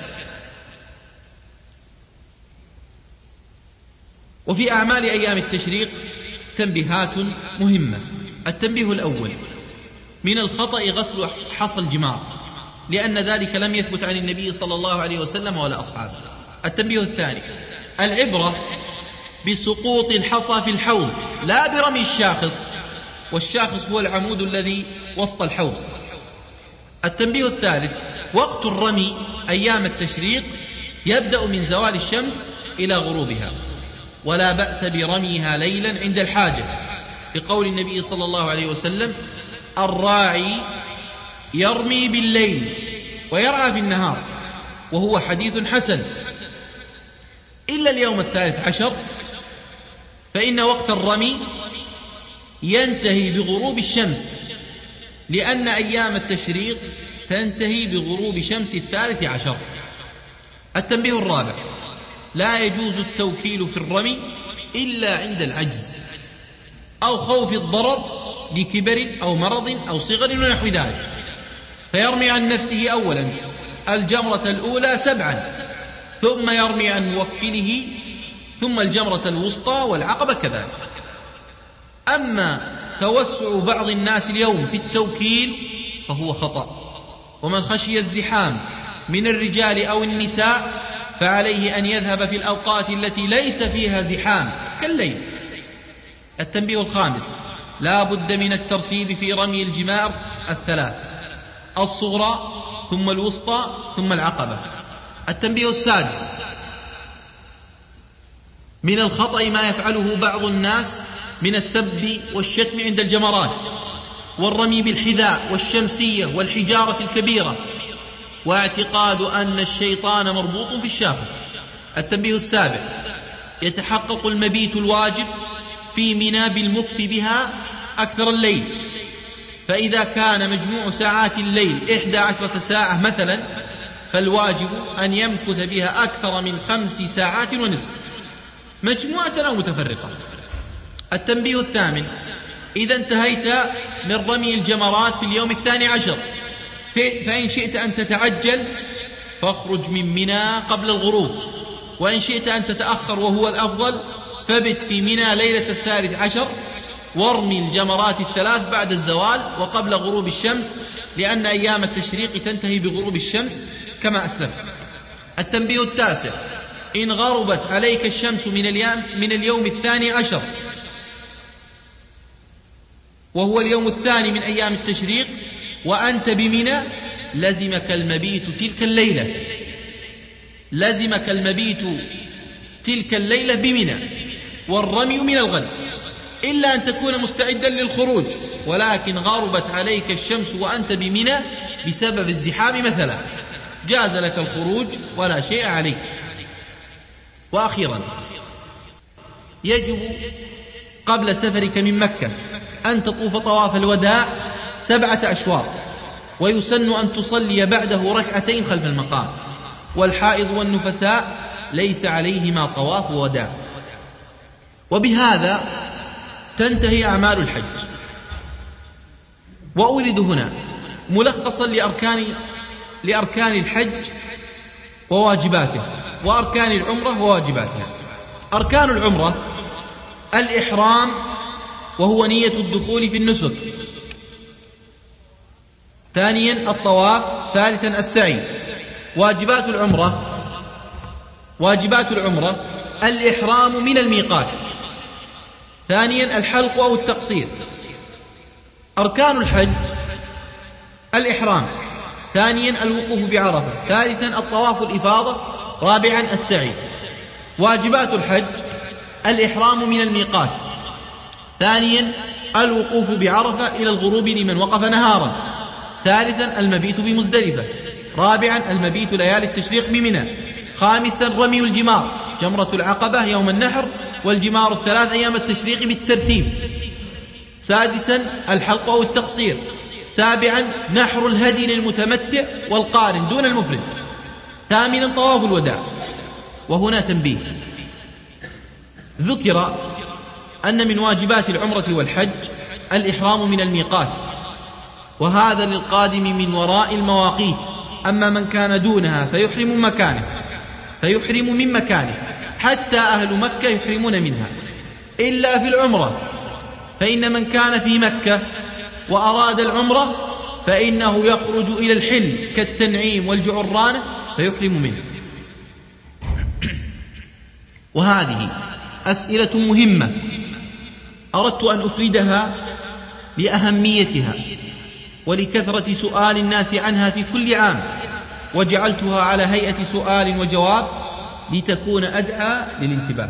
وفي أعمال أيام التشريق تنبيهات مهمة. التنبيه الأول: من الخطأ غسل حصى الجمار، لأن ذلك لم يثبت عن النبي صلى الله عليه وسلم ولا أصحابه. التنبيه الثاني: العبرة بسقوط الحصى في الحوض لا برمي الشاخص، والشاخص هو العمود الذي وسط الحوض. التنبيه الثالث: وقت الرمي أيام التشريق يبدأ من زوال الشمس إلى غروبها، ولا بأس برميها ليلا عند الحاجة، لقول النبي صلى الله عليه وسلم: الراعي يرمي بالليل ويرعى في النهار، وهو حديث حسن. إلا اليوم 13 فإن وقت الرمي ينتهي بغروب الشمس، لأن أيام التشريق تنتهي بغروب شمس 13. التنبيه الرابع: لا يجوز التوكيل في الرمي إلا عند العجز أو خوف الضرر لكبر أو مرض أو صغر ونحو ذلك، فيرمي عن نفسه أولا الجمرة الأولى 7، ثم يرمي عن موكله، ثم الجمرة الوسطى والعقبة كذلك. أما توسع بعض الناس اليوم في التوكيل فهو خطأ، ومن خشي الزحام من الرجال أو النساء فعليه أن يذهب في الأوقات التي ليس فيها زحام كالليل. التنبيه الخامس: لا بد من الترتيب في رمي الجمار الثلاث: الصغرى ثم الوسطى ثم العقبة. التنبيه السادس: من الخطأ ما يفعله بعض الناس من السب والشتم عند الجمرات، والرمي بالحذاء والشمسية والحجارة الكبيرة، واعتقاد أن الشيطان مربوط في الشاخص. التنبيه السابع: يتحقق المبيت الواجب في منى بالمكث بها أكثر الليل، فإذا كان مجموع ساعات الليل 11 ساعة مثلا، فالواجب أن يمكث بها أكثر من 5 ساعات ونصف مجموعة أو متفرقة. التنبيه الثامن: إذا انتهيت من رمي الجمرات في اليوم 12 فإن شئت أن تتعجل فاخرج من منى قبل الغروب، وإن شئت أن تتأخر وهو الأفضل فبت في منى ليلة 13 وارمي الجمرات الثلاث بعد الزوال وقبل غروب الشمس، لأن أيام التشريق تنتهي بغروب الشمس كما أسلفت. التنبيه التاسع: إن غربت عليك الشمس من اليوم 12 وهو اليوم الثاني من أيام التشريق وأنت بمنى، لزمك المبيت تلك الليلة بمنى والرمي من الغد، إلا أن تكون مستعدا للخروج، ولكن غربت عليك الشمس وأنت بمنى بسبب الزحام مثلا، جاز لك الخروج ولا شيء عليك. وأخيرا، يجب قبل سفرك من مكة أن تطوف طواف الوداع 7 أشواط، ويسن أن تصلي بعده 2 ركعتين خلف المقام، والحائض والنفساء ليس عليهما طواف وداع. وبهذا تنتهي أعمال الحج. وأورد هنا ملخصا لأركان الحج وواجباته، وأركان العمرة وواجباتها. أركان العمرة: الإحرام وهو نية الدخول في النسك. ثانيا الطواف. ثالثا السعي. واجبات العمرة الإحرام من الميقات. ثانيا الحلق أو التقصير. أركان الحج الإحرام. ثانيا الوقوف بعرفة. ثالثا الطواف الإفاضة. رابعا السعي. واجبات الحج الإحرام من الميقات. ثانيا الوقوف بعرفة إلى الغروب لمن وقف نهارا. ثالثا المبيت بمزدلفة. رابعا المبيت ليالي التشريق بمنى. خامسا رمي الجمار، جمرة العقبة يوم النحر، والجمار الثلاث أيام التشريق بالترتيب. سادسا الحلق أو التقصير. سابعا نحر الهدي للمتمتع والقارن دون المفرد. ثامنا طواف الوداع. وهنا تنبيه: ذكر أن من واجبات العمرة والحج الإحرام من الميقات، وهذا للقادم من وراء المواقيت. أما من كان دونها فيحرم من مكانه، حتى أهل مكة يحرمون منها، إلا في العمرة، فإن من كان في مكة وأراد العمرة فإنه يخرج إلى الحل كالتنعيم والجعرانة فيحرم منه. وهذه أسئلة مهمة أردت أن أفردها لأهميتها ولكثرة سؤال الناس عنها في كل عام، وجعلتها على هيئة سؤال وجواب لتكون أدعى للانتباه.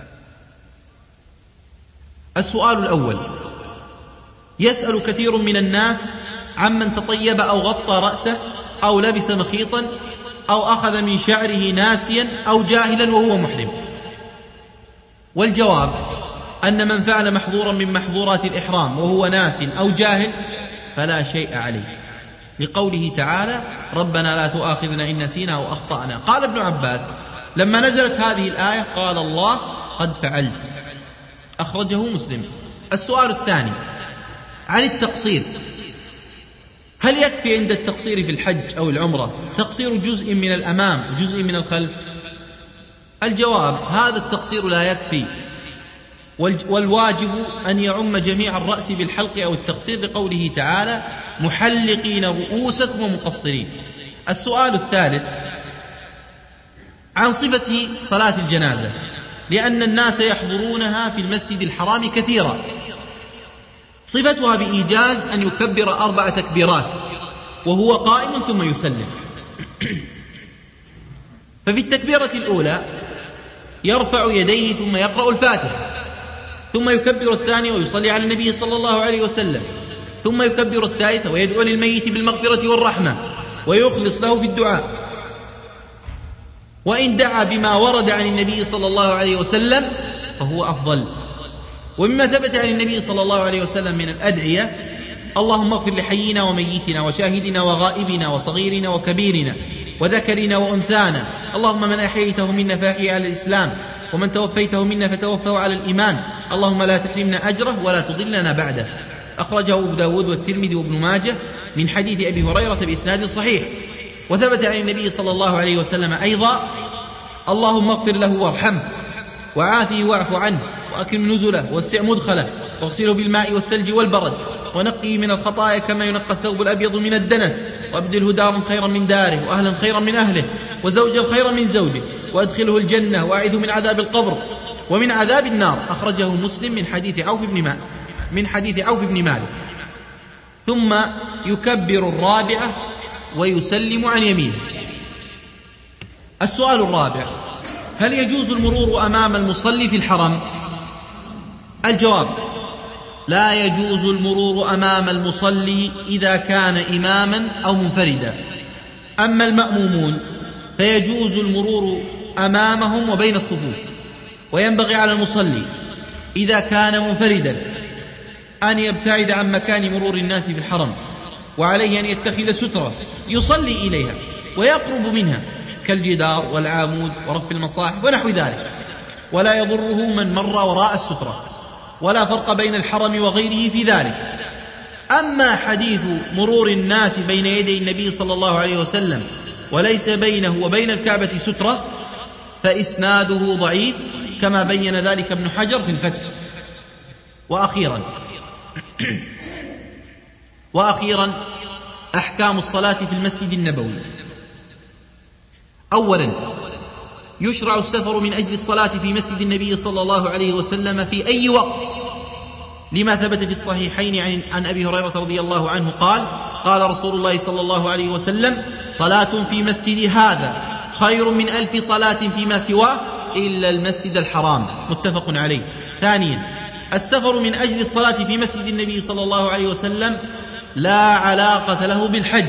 السؤال الأول: يسأل كثير من الناس عمن تطيب أو غطى رأسه أو لبس مخيطا أو أخذ من شعره ناسيا أو جاهلا وهو محرم. والجواب أن من فعل محظورا من محظورات الإحرام وهو ناس أو جاهل فلا شيء عليه، لقوله تعالى: ربنا لا تؤاخذنا إن نسينا أو أخطأنا. قال ابن عباس: لما نزلت هذه الآية قال الله: قد فعلت. أخرجه مسلم. السؤال الثاني عن التقصير: هل يكفي عند التقصير في الحج أو العمرة تقصير جزء من الأمام وجزء من الخلف؟ الجواب: هذا التقصير لا يكفي، والواجب أن يعم جميع الرأس بالحلق أو التقصير، لقوله تعالى: محلقين رؤوسكم ومقصرين. السؤال الثالث عن صفة صلاة الجنازة، لأن الناس يحضرونها في المسجد الحرام كثيرا. صفتها بإيجاز أن يكبر 4 تكبيرات وهو قائم ثم يسلم. ففي التكبيرة الأولى يرفع يديه ثم يقرأ الفاتحة، ثم يكبر الثانية ويصلي على النبي صلى الله عليه وسلم، ثم يكبر الثالثة ويدعو للميت بالمغفرة والرحمة ويخلص له في الدعاء. وإن دعا بما ورد عن النبي صلى الله عليه وسلم فهو أفضل. ومما ثبت عن النبي صلى الله عليه وسلم من الأدعية: اللهم اغفر لحينا وميتنا وشاهدنا وغائبنا وصغيرنا وكبيرنا وذكرنا وأنثانا، اللهم من أحييته منا فأحيي على الإسلام، ومن توفيته منا فتوفه على الإيمان، اللهم لا تحرمنا أجره ولا تضلنا بعده. أخرجه أبو داود والترمذي وابن ماجه من حديث أبي هريرة بإسناد صحيح. وثبت عن النبي صلى الله عليه وسلم أيضا: اللهم اغفر له وارحمه وعافه واعف عنه وأكرم نزله ووسع مدخله واغسله بالماء والثلج والبرد ونقيه من الخطايا كما ينقى الثوب الأبيض من الدنس، وأبدله دارا خيرا من داره وأهلا خيرا من أهله وزوجا خيرا من زوجه، وأدخله الجنة وأعذه من عذاب القبر ومن عذاب النار. أخرجه مسلم من حديث عوف بن مالك. ثم يكبر الرابعة ويسلم عن يمينه. السؤال الرابع: هل يجوز المرور أمام المصلي في الحرم؟ الجواب: لا يجوز المرور أمام المصلي إذا كان إماما أو منفردا. أما المأمومون فيجوز المرور أمامهم وبين الصفوف. وينبغي على المصلي إذا كان منفردا أن يبتعد عن مكان مرور الناس في الحرم، وعليه أن يتخذ سترة يصلي إليها ويقرب منها كالجدار والعامود ورف المصاحف ونحو ذلك، ولا يضره من مر وراء السترة، ولا فرق بين الحرم وغيره في ذلك. أما حديث مرور الناس بين يدي النبي صلى الله عليه وسلم وليس بينه وبين الكعبة سترة فإسناده ضعيف، كما بين ذلك ابن حجر في الفتح. وأخيرا أحكام الصلاة في المسجد النبوي. أولا، يشرع السفر من أجل الصلاة في مسجد النبي صلى الله عليه وسلم في أي وقت، لما ثبت في الصحيحين عن أبي هريرة رضي الله عنه قال: قال رسول الله صلى الله عليه وسلم: صلاة في مسجد هذا خير من 1000 صلاة فيما سواه إلا المسجد الحرام، متفق عليه. ثانيا، السفر من أجل الصلاة في مسجد النبي صلى الله عليه وسلم لا علاقة له بالحج،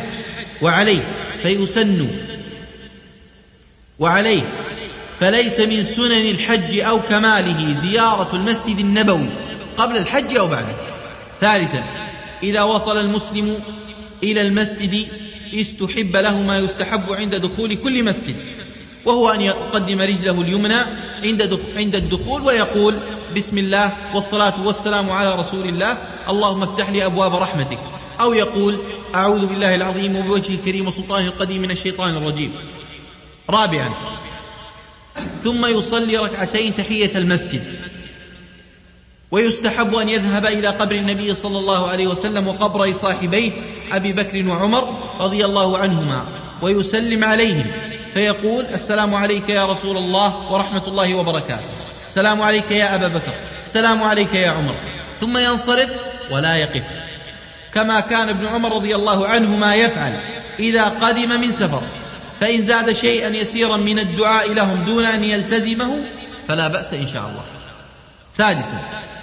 وعليه فليس من سنن الحج أو كماله زيارة المسجد النبوي قبل الحج أو بعده. ثالثا، إذا وصل المسلم إلى المسجد استحب له ما يستحب عند دخول كل مسجد، وهو أن يقدم رجله اليمنى عند الدخول ويقول: بسم الله والصلاة والسلام على رسول الله، اللهم افتح لي أبواب رحمتك، أو يقول: أعوذ بالله العظيم وبوجهه الكريم وسلطانه القديم من الشيطان الرجيم. رابعا، ثم يصلي ركعتين تحية المسجد. ويستحب أن يذهب إلى قبر النبي صلى الله عليه وسلم وقبر صاحبيه أبي بكر وعمر رضي الله عنهما ويسلم عليهم فيقول: السلام عليك يا رسول الله ورحمة الله وبركاته، السلام عليك يا أبا بكر، السلام عليك يا عمر، ثم ينصرف ولا يقف، كما كان ابن عمر رضي الله عنهما يفعل إذا قدم من سفر، فإن زاد شيئا يسيرا من الدعاء لهم دون أن يلتزمه فلا بأس إن شاء الله. سادسا،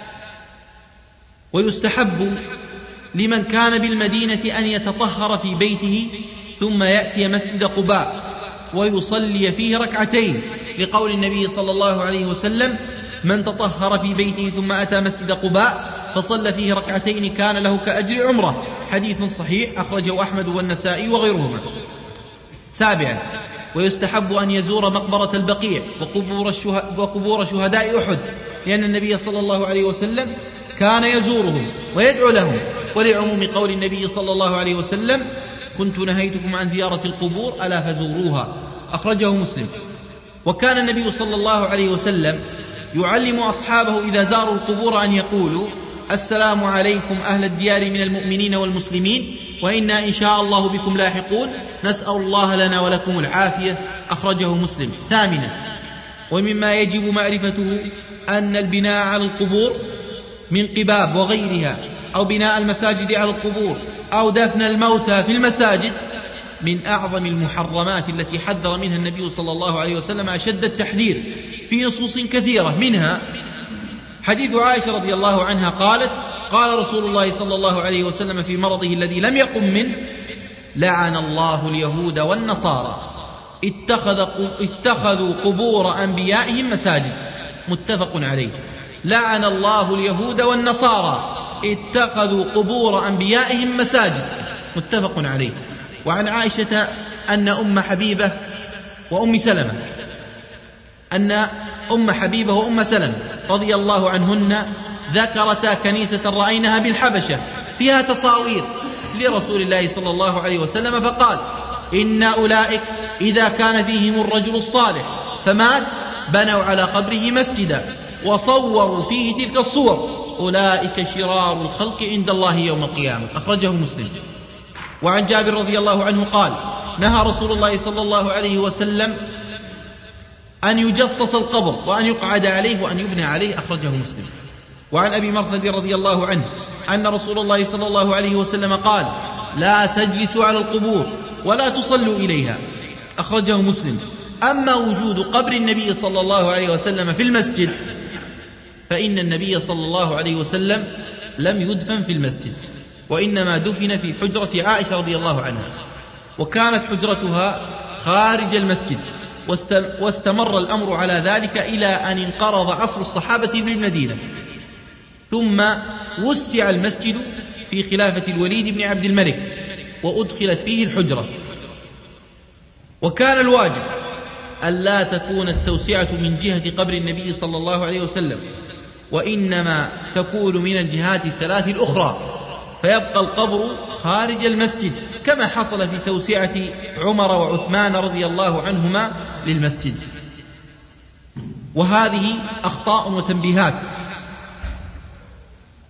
ويستحب لمن كان بالمدينة أن يتطهر في بيته ثم يأتي مسجد قباء ويصلي فيه ركعتين، لقول النبي صلى الله عليه وسلم: من تطهر في بيته ثم أتى مسجد قباء فصلى فيه ركعتين كان له كأجر عمره، حديث صحيح أخرجه أحمد والنسائي وغيرهما. سابعا، ويستحب أن يزور مقبرة البقيع وقبور شهداء أحد، لأن النبي صلى الله عليه وسلم كان يزورهم ويدعو لهم، ولعموم قول النبي صلى الله عليه وسلم: كنت نهيتكم عن زيارة القبور ألا فزوروها، أخرجه مسلم. وكان النبي صلى الله عليه وسلم يعلم أصحابه إذا زاروا القبور أن يقولوا: السلام عليكم أهل الديار من المؤمنين والمسلمين، وإنا إن شاء الله بكم لاحقون، نسأل الله لنا ولكم العافية، أخرجه مسلم. ثامنا، ومما يجب معرفته أن البناء على القبور من قباب وغيرها، أو بناء المساجد على القبور، أو دفن الموتى في المساجد من أعظم المحرمات التي حذر منها النبي صلى الله عليه وسلم أشد التحذير في نصوص كثيرة، منها حديث عائشة رضي الله عنها قالت: قال رسول الله صلى الله عليه وسلم في مرضه الذي لم يقم منه: لعن الله اليهود والنصارى اتخذوا قبور أنبيائهم مساجد، متفق عليه. لعن الله اليهود والنصارى اتخذوا قبور أنبيائهم مساجد، متفق عليه. وعن عائشة أن أم حبيبة وأم سلمة رضي الله عنهن ذكرتا كنيسة رأينها بالحبشة فيها تصاوير لرسول الله صلى الله عليه وسلم، فقال: إن أولئك إذا كان فيهم الرجل الصالح فمات بنوا على قبره مسجدا وصوروا فيه تلك الصور، أولئك شرار الخلق عند الله يوم القيامة، أخرجه مسلم. وعن جابر رضي الله عنه قال: نهى رسول الله صلى الله عليه وسلم أن يجصص القبر وأن يقعد عليه وأن يبنى عليه، أخرجه مسلم. وعن أبي مرثد رضي الله عنه أن رسول الله صلى الله عليه وسلم قال: لا تجلسوا على القبور ولا تصلوا إليها، أخرجه مسلم. أما وجود قبر النبي صلى الله عليه وسلم في المسجد فإن النبي صلى الله عليه وسلم لم يدفن في المسجد، وإنما دفن في حجرة عائشة رضي الله عنها، وكانت حجرتها خارج المسجد، واستمر الأمر على ذلك إلى أن انقرض عصر الصحابة بالمدينة، ثم وسع المسجد في خلافة الوليد بن عبد الملك وأدخلت فيه الحجرة. وكان الواجب ألا تكون التوسعة من جهة قبر النبي صلى الله عليه وسلم، وإنما تكون من الجهات الثلاث الأخرى، فيبقى القبر خارج المسجد، كما حصل في توسعة عمر وعثمان رضي الله عنهما للمسجد. وهذه أخطاء وتنبيهات.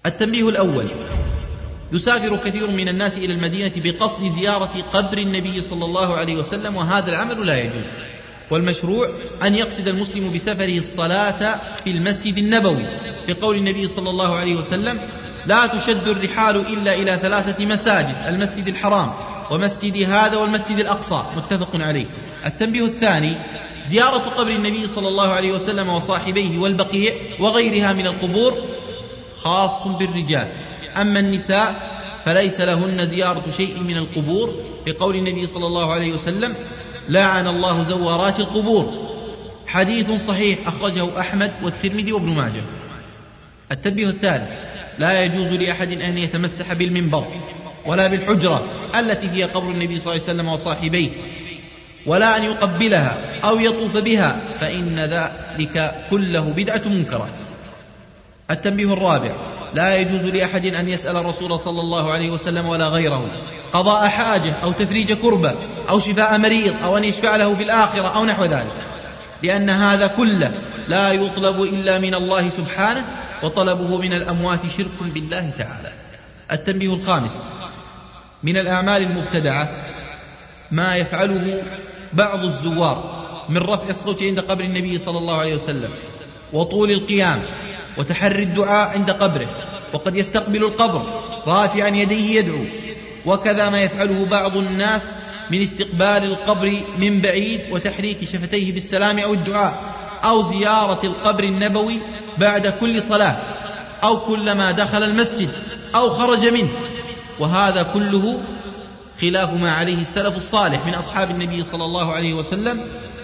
التنبيه الأول: يسافر كثير من الناس إلى المدينة بقصد زيارة قبر النبي صلى الله عليه وسلم، وهذا العمل لا يجوز. والمشروع أن يقصد المسلم بسفره الصلاة في المسجد النبوي، لقول النبي صلى الله عليه وسلم: لا تشد الرحال إلا إلى 3 مساجد: المسجد الحرام ومسجد هذا والمسجد الأقصى، متفق عليه. التنبيه الثاني: زيارة قبر النبي صلى الله عليه وسلم وصاحبيه والبقيع وغيرها من القبور خاص بالرجال، أما النساء فليس لهن زيارة شيء من القبور، بقول النبي صلى الله عليه وسلم: لعن الله زوارات القبور، حديث صحيح أخرجه أحمد والترمذي وابن ماجه. التنبيه الثالث: لا يجوز لأحد أن يتمسح بالمنبر ولا بالحجرة التي هي قبر النبي صلى الله عليه وسلم وصاحبيه، ولا أن يقبلها أو يطوف بها، فإن ذلك كله بدعة منكرة. التنبيه الرابع: لا يجوز لأحد أن يسأل الرسول صلى الله عليه وسلم ولا غيره قضاء حاجة أو تفريج كربة أو شفاء مريض أو أن يشفع له بالآخرة أو نحو ذلك، لأن هذا كله لا يطلب إلا من الله سبحانه، وطلبه من الأموات شرك بالله تعالى. التنبيه الخامس: من الأعمال المبتدعة ما يفعله بعض الزوار من رفع الصوت عند قبر النبي صلى الله عليه وسلم، وطول القيام، وتحري الدعاء عند قبره، وقد يستقبل القبر رافعا يديه يدعو، وكذا ما يفعله بعض الناس من استقبال القبر من بعيد وتحريك شفتيه بالسلام أو الدعاء، أو زيارة القبر النبوي بعد كل صلاة، أو كلما دخل المسجد أو خرج منه، وهذا كله خلاف ما عليه السلف الصالح من أصحاب النبي صلى الله عليه وسلم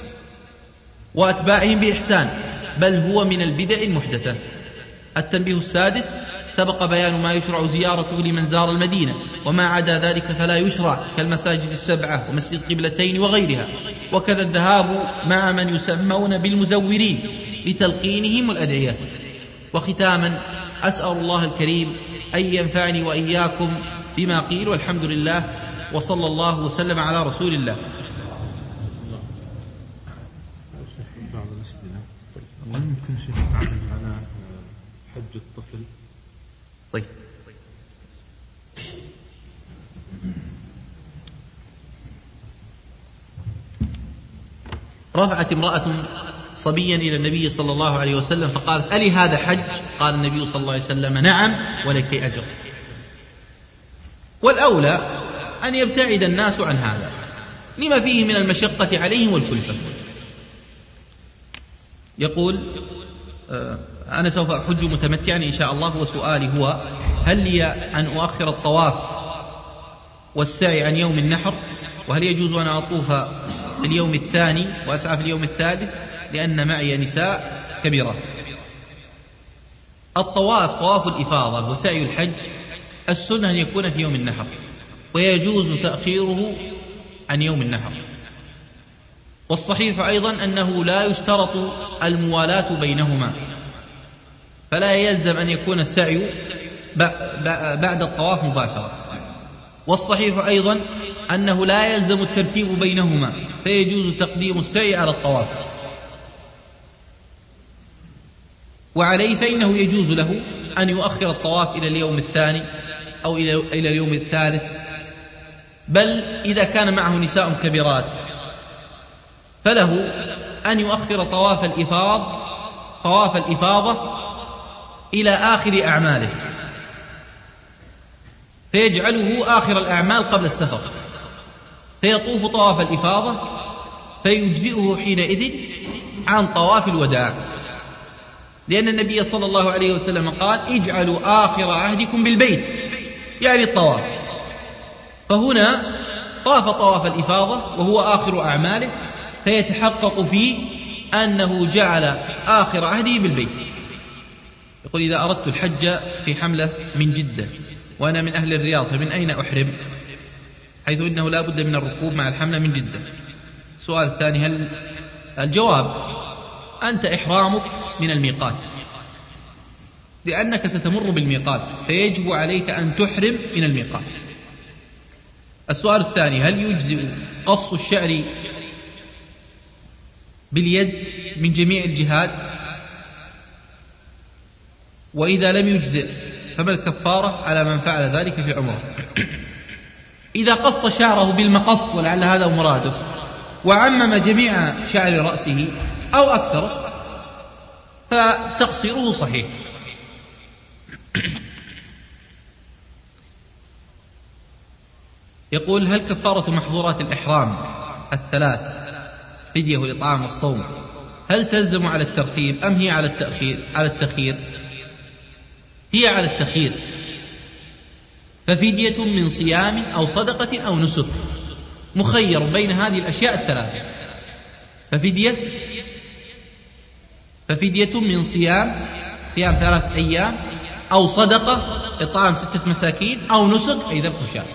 وأتباعهم بإحسان، بل هو من البدع المحدثة. التنبيه السادس: سبق بيان ما يشرع زيارته لمن زار المدينة، وما عدا ذلك فلا يشرع، كالمساجد السبعة ومسجد قبلتين وغيرها، وكذا الذهاب مع من يسمون بالمزورين لتلقينهم الأدعية. وختاما، أسأل الله الكريم أن ينفعني وإياكم بما قيل، والحمد لله، وصلى الله وسلم على رسول الله. هل ممكن شيء تعلم على حج الطفل؟ طيب، رفعت امرأة صبيا إلى النبي صلى الله عليه وسلم فقالت: ألي هذا حج؟ قال النبي صلى الله عليه وسلم: نعم، ولك أجر. والأولى أن يبتعد الناس عن هذا لما فيه من المشقة عليهم والكلفة. يقول: أنا سوف أحج متمتعا إن شاء الله، وسؤالي هو: هل لي أن أؤخر الطواف والسعي عن يوم النحر؟ وهل يجوز أن أطوف في اليوم الثاني وأسعى في اليوم الثالث، لأن معي نساء كبيرات؟ الطواف طواف الإفاضة وسعي الحج السنة أن يكون في يوم النحر، ويجوز تأخيره عن يوم النحر. والصحيح أيضا أنه لا يشترط الموالاة بينهما، فلا يلزم أن يكون السعي بعد الطواف مباشرة. والصحيح أيضا أنه لا يلزم الترتيب بينهما، فيجوز تقديم السعي على الطواف. وعليه فإنه يجوز له أن يؤخر الطواف إلى اليوم الثاني أو إلى اليوم الثالث، بل إذا كان معه نساء كبيرات فله أن يؤخر طواف الإفاضة إلى آخر أعماله، فيجعله آخر الأعمال قبل السفر، فيطوف طواف الإفاضة فيجزئه حينئذ عن طواف الوداع، لأن النبي صلى الله عليه وسلم قال: اجعلوا آخر عهدكم بالبيت، يعني الطواف. فهنا طاف طواف الإفاضة وهو آخر أعماله، فيتحقق فيه أنه جعل آخر عهده بالبيت. يقول: إذا أردت الحج في حملة من جدة وأنا من أهل الرياض، فمن أين أحرم؟ حيث إنه لا بد من الركوب مع الحملة من جدة. السؤال الثاني: هل الجواب: أنت إحرامك من الميقات، لأنك ستمر بالميقات، فيجب عليك أن تحرم من الميقات. السؤال الثاني: هل يجزئ قص الشعر باليد من جميع الجهات؟ وإذا لم يجزئ فما الكفارة على من فعل ذلك في عمره؟ إذا قص شعره بالمقص ولعل هذا مراده وعمم جميع شعر رأسه أو أكثر فتقصيره صحيح. يقول: هل كفارة محظورات الإحرام الثلاث فدية الإطعام والصوم هل تلزم على الترتيب أم هي على التخيير؟ هي على التخيير، ففدية من صيام أو صدقة أو نسك، مخير بين هذه الأشياء الثلاثة. ففدية من صيام 3 أيام، أو صدقة إطعام 6 مساكين، أو نسك أي ذبح شاة.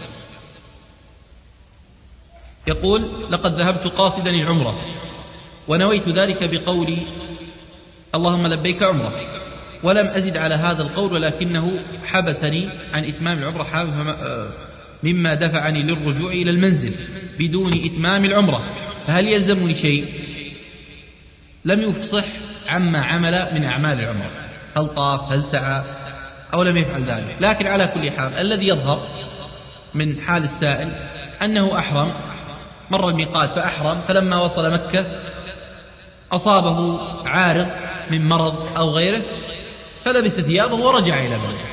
يقول: لقد ذهبت قاصدا العمرة ونويت ذلك بقولي اللهم لبيك عمرة، ولم أزد على هذا القول، ولكنه حبسني عن إتمام العمرة مما دفعني للرجوع إلى المنزل بدون إتمام العمرة، فهل يلزمني شيء؟ لم يفصح عما عمل من أعمال العمرة، هل طاف هل سعى أو لم يفعل ذلك. لكن على كل حال الذي يظهر من حال السائل أنه أحرم، مر الميقات فأحرم، فلما وصل مكة أصابه عارض من مرض أو غيره فلبس ثيابه ورجع إلى بلده.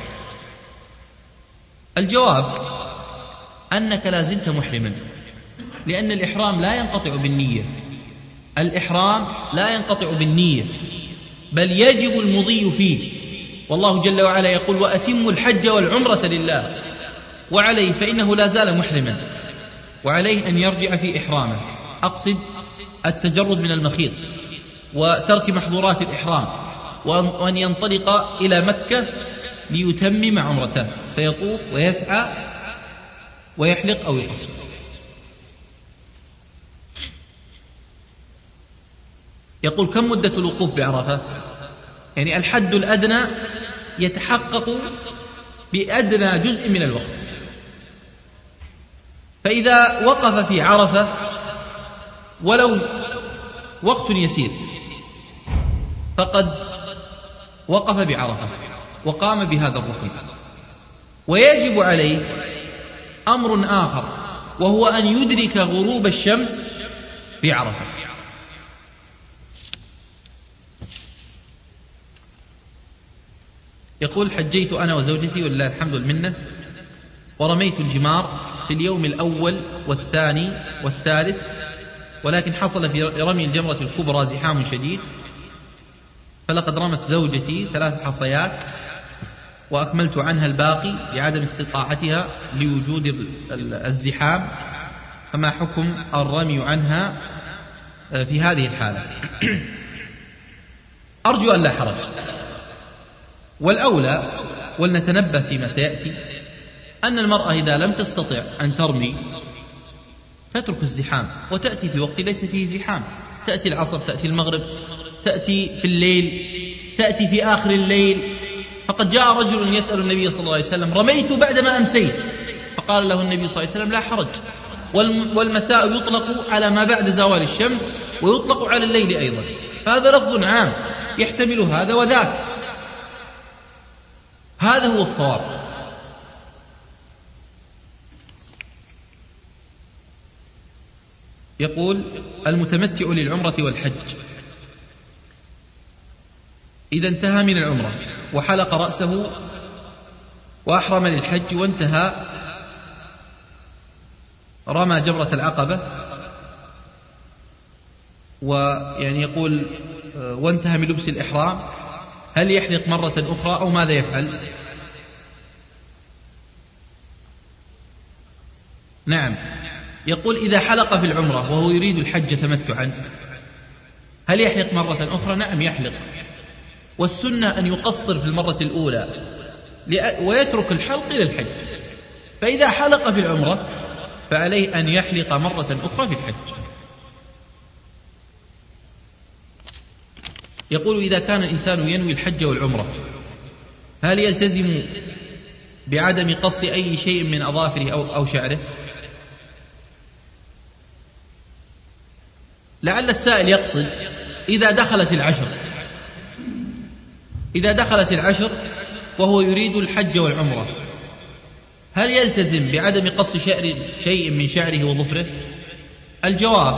الجواب أنك لا زلت محرما، لأن الإحرام لا ينقطع بالنية، الإحرام لا ينقطع بالنية، بل يجب المضي فيه. والله جل وعلا يقول: وأتموا الحج والعمرة لله، وعليه فإنه لا زال محرما، وعليه أن يرجع في إحرامه، أقصد التجرد من المخيط وترك محظورات الإحرام، وأن ينطلق إلى مكة ليتمم عمرته، فيطوف ويسعى ويحلق أو يقصر. يقول: كم مدة الوقوف بعرفة؟ يعني الحد الأدنى يتحقق بأدنى جزء من الوقت، فإذا وقف في عرفة ولو وقت يسير فقد وقف بعرفة وقام بهذا الركن. ويجب عليه أمر آخر، وهو أن يدرك غروب الشمس في عرفة. يقول: حجيت أنا وزوجتي ولله الحمد والمنة، ورميت الجمار في اليوم الأول والثاني والثالث، ولكن حصل في رمي الجمرة الكبرى زحام شديد، فلقد رمت زوجتي 3 حصيات وأكملت عنها الباقي لعدم استطاعتها لوجود الزحام، فما حكم الرمي عنها في هذه الحالة؟ أرجو أن لا حرج، والأولى ولنتنبه فيما سيأتي أن المرأة إذا لم تستطع أن ترمي تترك الزحام وتأتي في وقت ليس فيه زحام، تأتي العصر، تأتي المغرب، تأتي في الليل، تأتي في آخر الليل. فقد جاء رجل يسأل النبي صلى الله عليه وسلم: رميت بعدما أمسيت، فقال له النبي صلى الله عليه وسلم: لا حرج، والمساء يطلق على ما بعد زوال الشمس ويطلق على الليل أيضا، فهذا لفظ عام يحتمل هذا وذاك، هذا هو الصواب. يقول: المتمتع للعمرة والحج إذا انتهى من العمرة وحلق رأسه وأحرم للحج وانتهى، رمى جمرة العقبة، ويعني يقول وانتهى من لبس الإحرام، هل يحلق مرة أخرى أو ماذا يفعل؟ نعم، يقول: إذا حلق في العمرة وهو يريد الحج تمتعا هل يحلق مرة أخرى؟ نعم يحلق، والسنة أن يقصر في المرة الأولى ويترك الحلق إلى الحج، فإذا حلق في العمرة فعليه أن يحلق مرة أخرى في الحج. يقول: إذا كان الإنسان ينوي الحج والعمرة هل يلتزم بعدم قص أي شيء من أظافره أو شعره؟ لعل السائل يقصد إذا دخلت العشر وهو يريد الحج والعمرة، هل يلتزم بعدم قص شيء من شعره وظفره؟ الجواب: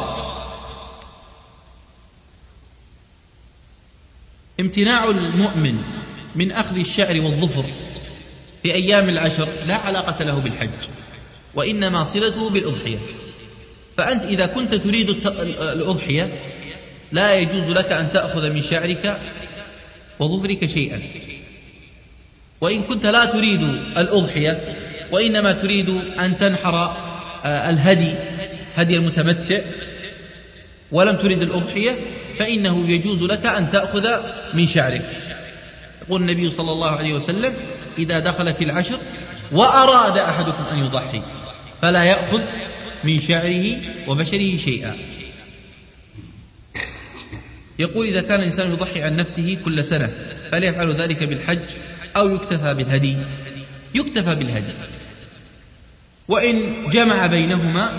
امتناع المؤمن من أخذ الشعر والظفر في أيام العشر لا علاقة له بالحج، وإنما صلته بالأضحية. فأنت إذا كنت تريد الأضحية لا يجوز لك أن تأخذ من شعرك وظفرك شيئا. وإن كنت لا تريد الأضحية وإنما تريد أن تنحر الهدي، هدي المتمتع، ولم تريد الأضحية، فإنه يجوز لك أن تأخذ من شعرك. يقول النبي صلى الله عليه وسلم: إذا دخلت العشر وأراد أحدكم أن يضحي فلا يأخذ من شعره وبشره شيئا. يقول: إذا كان الإنسان يضحي عن نفسه كل سنة فلا يفعل ذلك بالحج أو يكتفى بالهدي؟ يكتفى بالهدي، وإن جمع بينهما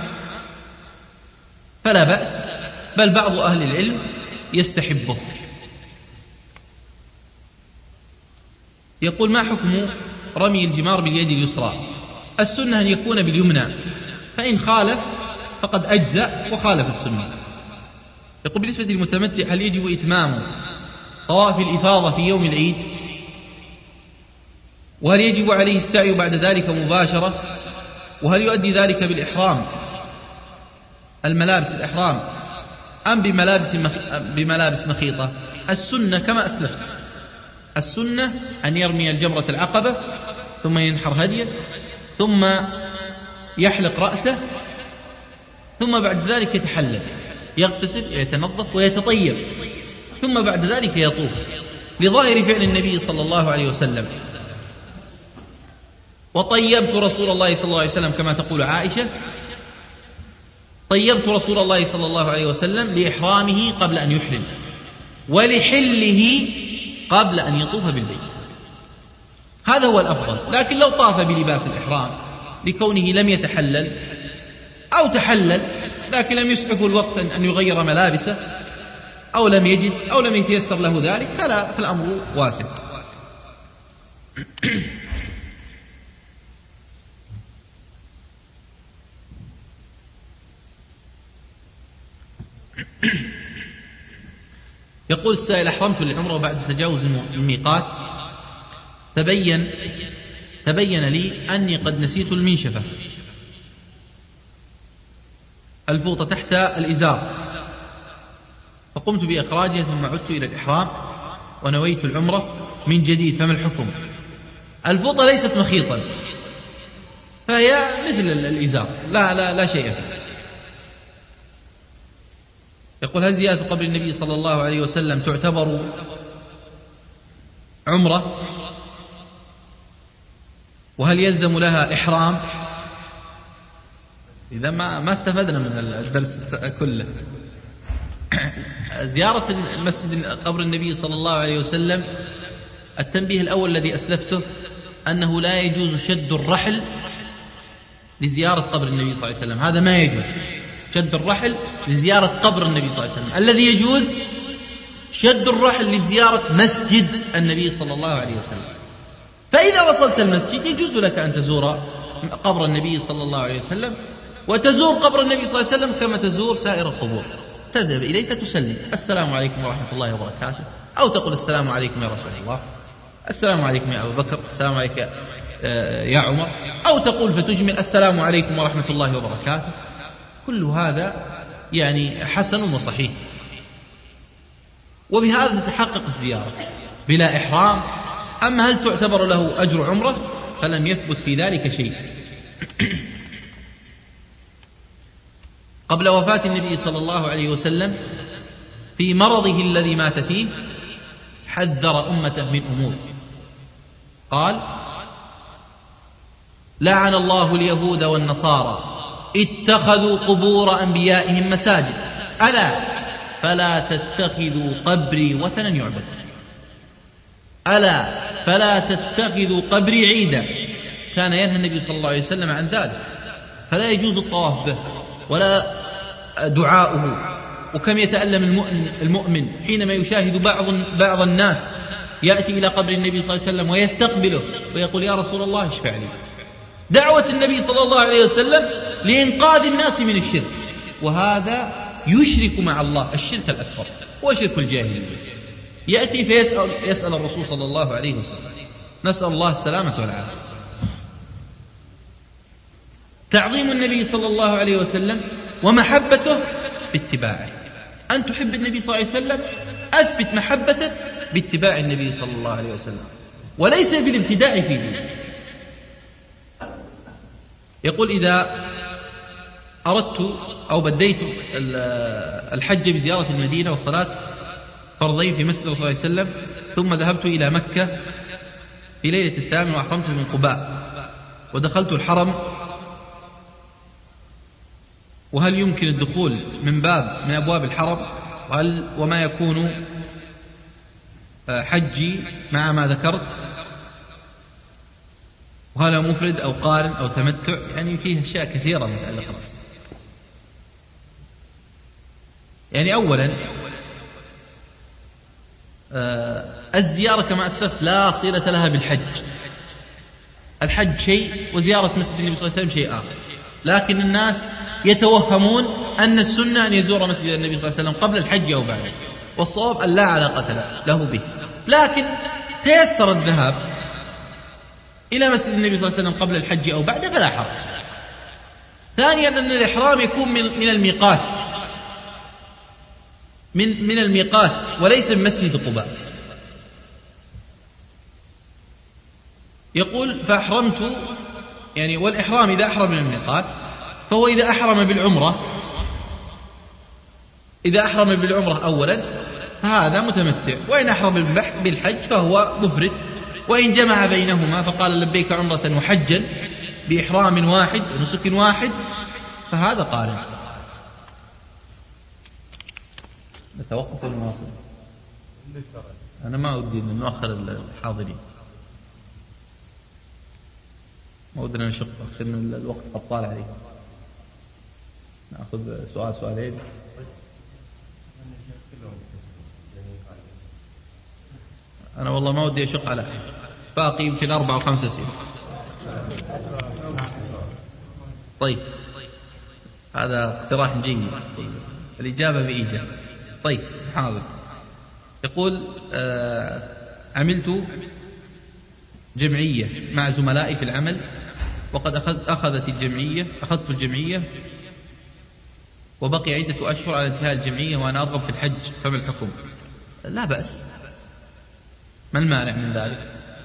فلا بأس، بل بعض أهل العلم يستحبه. يقول: ما حكم رمي الجمار باليد اليسرى؟ السنة أن يكون باليمنى، فإن خالف فقد أجزأ وخالف السنة. يقول: بالنسبة للمتمتع هل يجب إتمام طواف الإفاضة في يوم العيد؟ وهل يجب عليه السعي بعد ذلك مباشرة؟ وهل يؤدي ذلك بالإحرام، الملابس الإحرام، أم بملابس مخيطة؟ السنة كما أسلفت، السنة أن يرمي الجمرة العقبة ثم ينحر هديا ثم يحلق رأسه ثم بعد ذلك يتحلل، يغتسل ويتنظف ويتطيب، ثم بعد ذلك يطوف، لظاهر فعل النبي صلى الله عليه وسلم: وطيبت رسول الله صلى الله عليه وسلم، كما تقول عائشة: طيبت رسول الله صلى الله عليه وسلم لإحرامه قبل أن يحرم ولحله قبل أن يطوف بالبيت. هذا هو الأفضل. لكن لو طاف بلباس الإحرام لكونه لم يتحلل أو تحلل لكن لم يسعفه الوقت أن يغير ملابسه، أو لم يجد أو لم يتيسر له ذلك، فالأمر واسع. يقول السائل: أحرمت للعمرة وبعد تجاوز الميقات تبين لي أني قد نسيت المنشفة، الفوطة تحت الإزار، فقمت بإخراجها ثم عدت إلى الإحرام ونويت العمرة من جديد، فما الحكم؟ الفوطة ليست مخيطا، فهي مثل الإزار، لا شيء فيه. يقول: هل زيارة قبر النبي صلى الله عليه وسلم تعتبر عمرة؟ وهل يلزم لها إحرام؟ إذا ما استفدنا من الدرس كله. زيارة مسجد قبر النبي صلى الله عليه وسلم، التنبيه الأول الذي أسلفته أنه لا يجوز شد الرحل لزيارة قبر النبي صلى الله عليه وسلم، هذا ما يجوز شد الرحل لزيارة قبر النبي صلى الله عليه وسلم. الذي يجوز شد الرحل لزيارة مسجد النبي صلى الله عليه وسلم. فإذا وصلت المسجد يجوز لك أن تزور قبر النبي صلى الله عليه وسلم، وتزور قبر النبي صلى الله عليه وسلم كما تزور سائر القبور، تذهب إليه فتسلم: السلام عليكم ورحمة الله وبركاته، أو تقول: السلام عليكم يا رسول الله، السلام عليكم يا أبو بكر، السلام عليك يا عمر، أو تقول فتجمل: السلام عليكم ورحمة الله وبركاته. كل هذا يعني حسن وصحيح، وبهذا تتحقق الزيارة بلا إحرام. أما هل تعتبر له أجر عمرة فلم يثبت في ذلك شيء. قبل وفاة النبي صلى الله عليه وسلم في مرضه الذي مات فيه حذر أمته من أمور، قال: لعن الله اليهود والنصارى اتخذوا قبور أنبيائهم مساجد، ألا فلا تتخذوا قبري وثنا يعبد، ألا فلا تتخذوا قبري عيدا. كان ينهى النبي صلى الله عليه وسلم عن ذلك، فلا يجوز الطواف به ولا دعاؤه. وكم يتألم المؤمن حينما يشاهد بعض الناس يأتي إلى قبر النبي صلى الله عليه وسلم ويستقبله ويقول يا رسول الله اشفع لي. دعوة النبي صلى الله عليه وسلم لإنقاذ الناس من الشرك، وهذا يشرك مع الله الشرك الأكبر وشرك الجاهلية. يأتي فيسأل الرسول صلى الله عليه وسلم، نسأل الله السلامة والعافية. تعظيم النبي صلى الله عليه وسلم ومحبته باتباعه. أن تحب النبي صلى الله عليه وسلم أثبت محبتك باتباع النبي صلى الله عليه وسلم، وليس بالابتداع في دينه. يقول إذا أردت أو بديت الحج بزيارة المدينة وصلاة فرضين في مسجد صلى الله عليه وسلم، ثم ذهبت إلى مكة في ليلة 8 وأحرمت من قباء ودخلت الحرم، وهل يمكن الدخول من باب من أبواب الحرم؟ وما يكون حجي مع ما ذكرت؟ وهل مفرد أو قارن أو تمتع؟ يعني فيه أشياء كثيرة متعلقة بالصلاة. يعني أولا الزيارة كما أسلفت لا صلة لها بالحج. الحج شيء وزيارة مسجد النبي صلى الله عليه وسلم شيء آخر، لكن الناس يتوهمون أن السنة أن يزور مسجد النبي صلى الله عليه وسلم قبل الحج أو بعده، والصواب أن لا علاقة له به. لكن تيسر الذهاب إلى مسجد النبي صلى الله عليه وسلم قبل الحج أو بعده فلا حرج. ثانيا أن الإحرام يكون من الميقات، من الميقات وليس من مسجد قباء. يقول فأحرمت، يعني والإحرام إذا أحرم من الميقات فهو إذا أحرم بالعمرة أولا فهذا متمتع، وإن أحرم بالحج فهو مفرد، وإن جمع بينهما فقال لبيك عمرة وحجا بإحرام واحد ونسك واحد فهذا قارن. نتوقف ونواصل. أنا ما أودي أن نؤخر الحاضرين، ما ودنا نشق عشان الوقت قد طال عليه. نأخذ سؤالين. أنا والله ما ودي أشق على أحد، باقي يمكن 4 أو 5 أسئلة. طيب هذا اقتراح جيد، الإجابة بإيجاب. طيب حاضر. يقول عملت جمعية مع زملائي في العمل، وقد أخذت الجمعية وبقي عدة أشهر على انتهاء الجمعية وأنا أرغب في الحج، فما الحكم؟ لا بأس، ما المانع من ذلك؟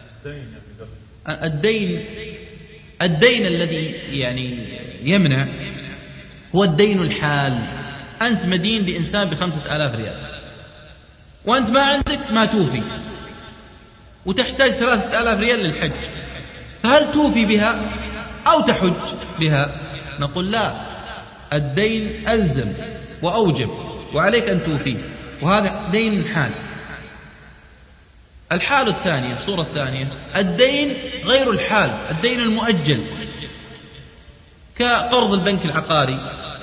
الدين الذي يعني يمنع هو الدين الحال. أنت مدين لإنسان ب5,000 ريال وأنت ما عندك ما توفي وتحتاج 3,000 ريال للحج، فهل توفي بها أو تحج بها؟ نقول لا، الدين ألزم وأوجب وعليك أن توفيه، وهذا دين حال. الحالة الثانية، الصورة الثانية، الدين غير الحال، الدين المؤجل كقرض البنك العقاري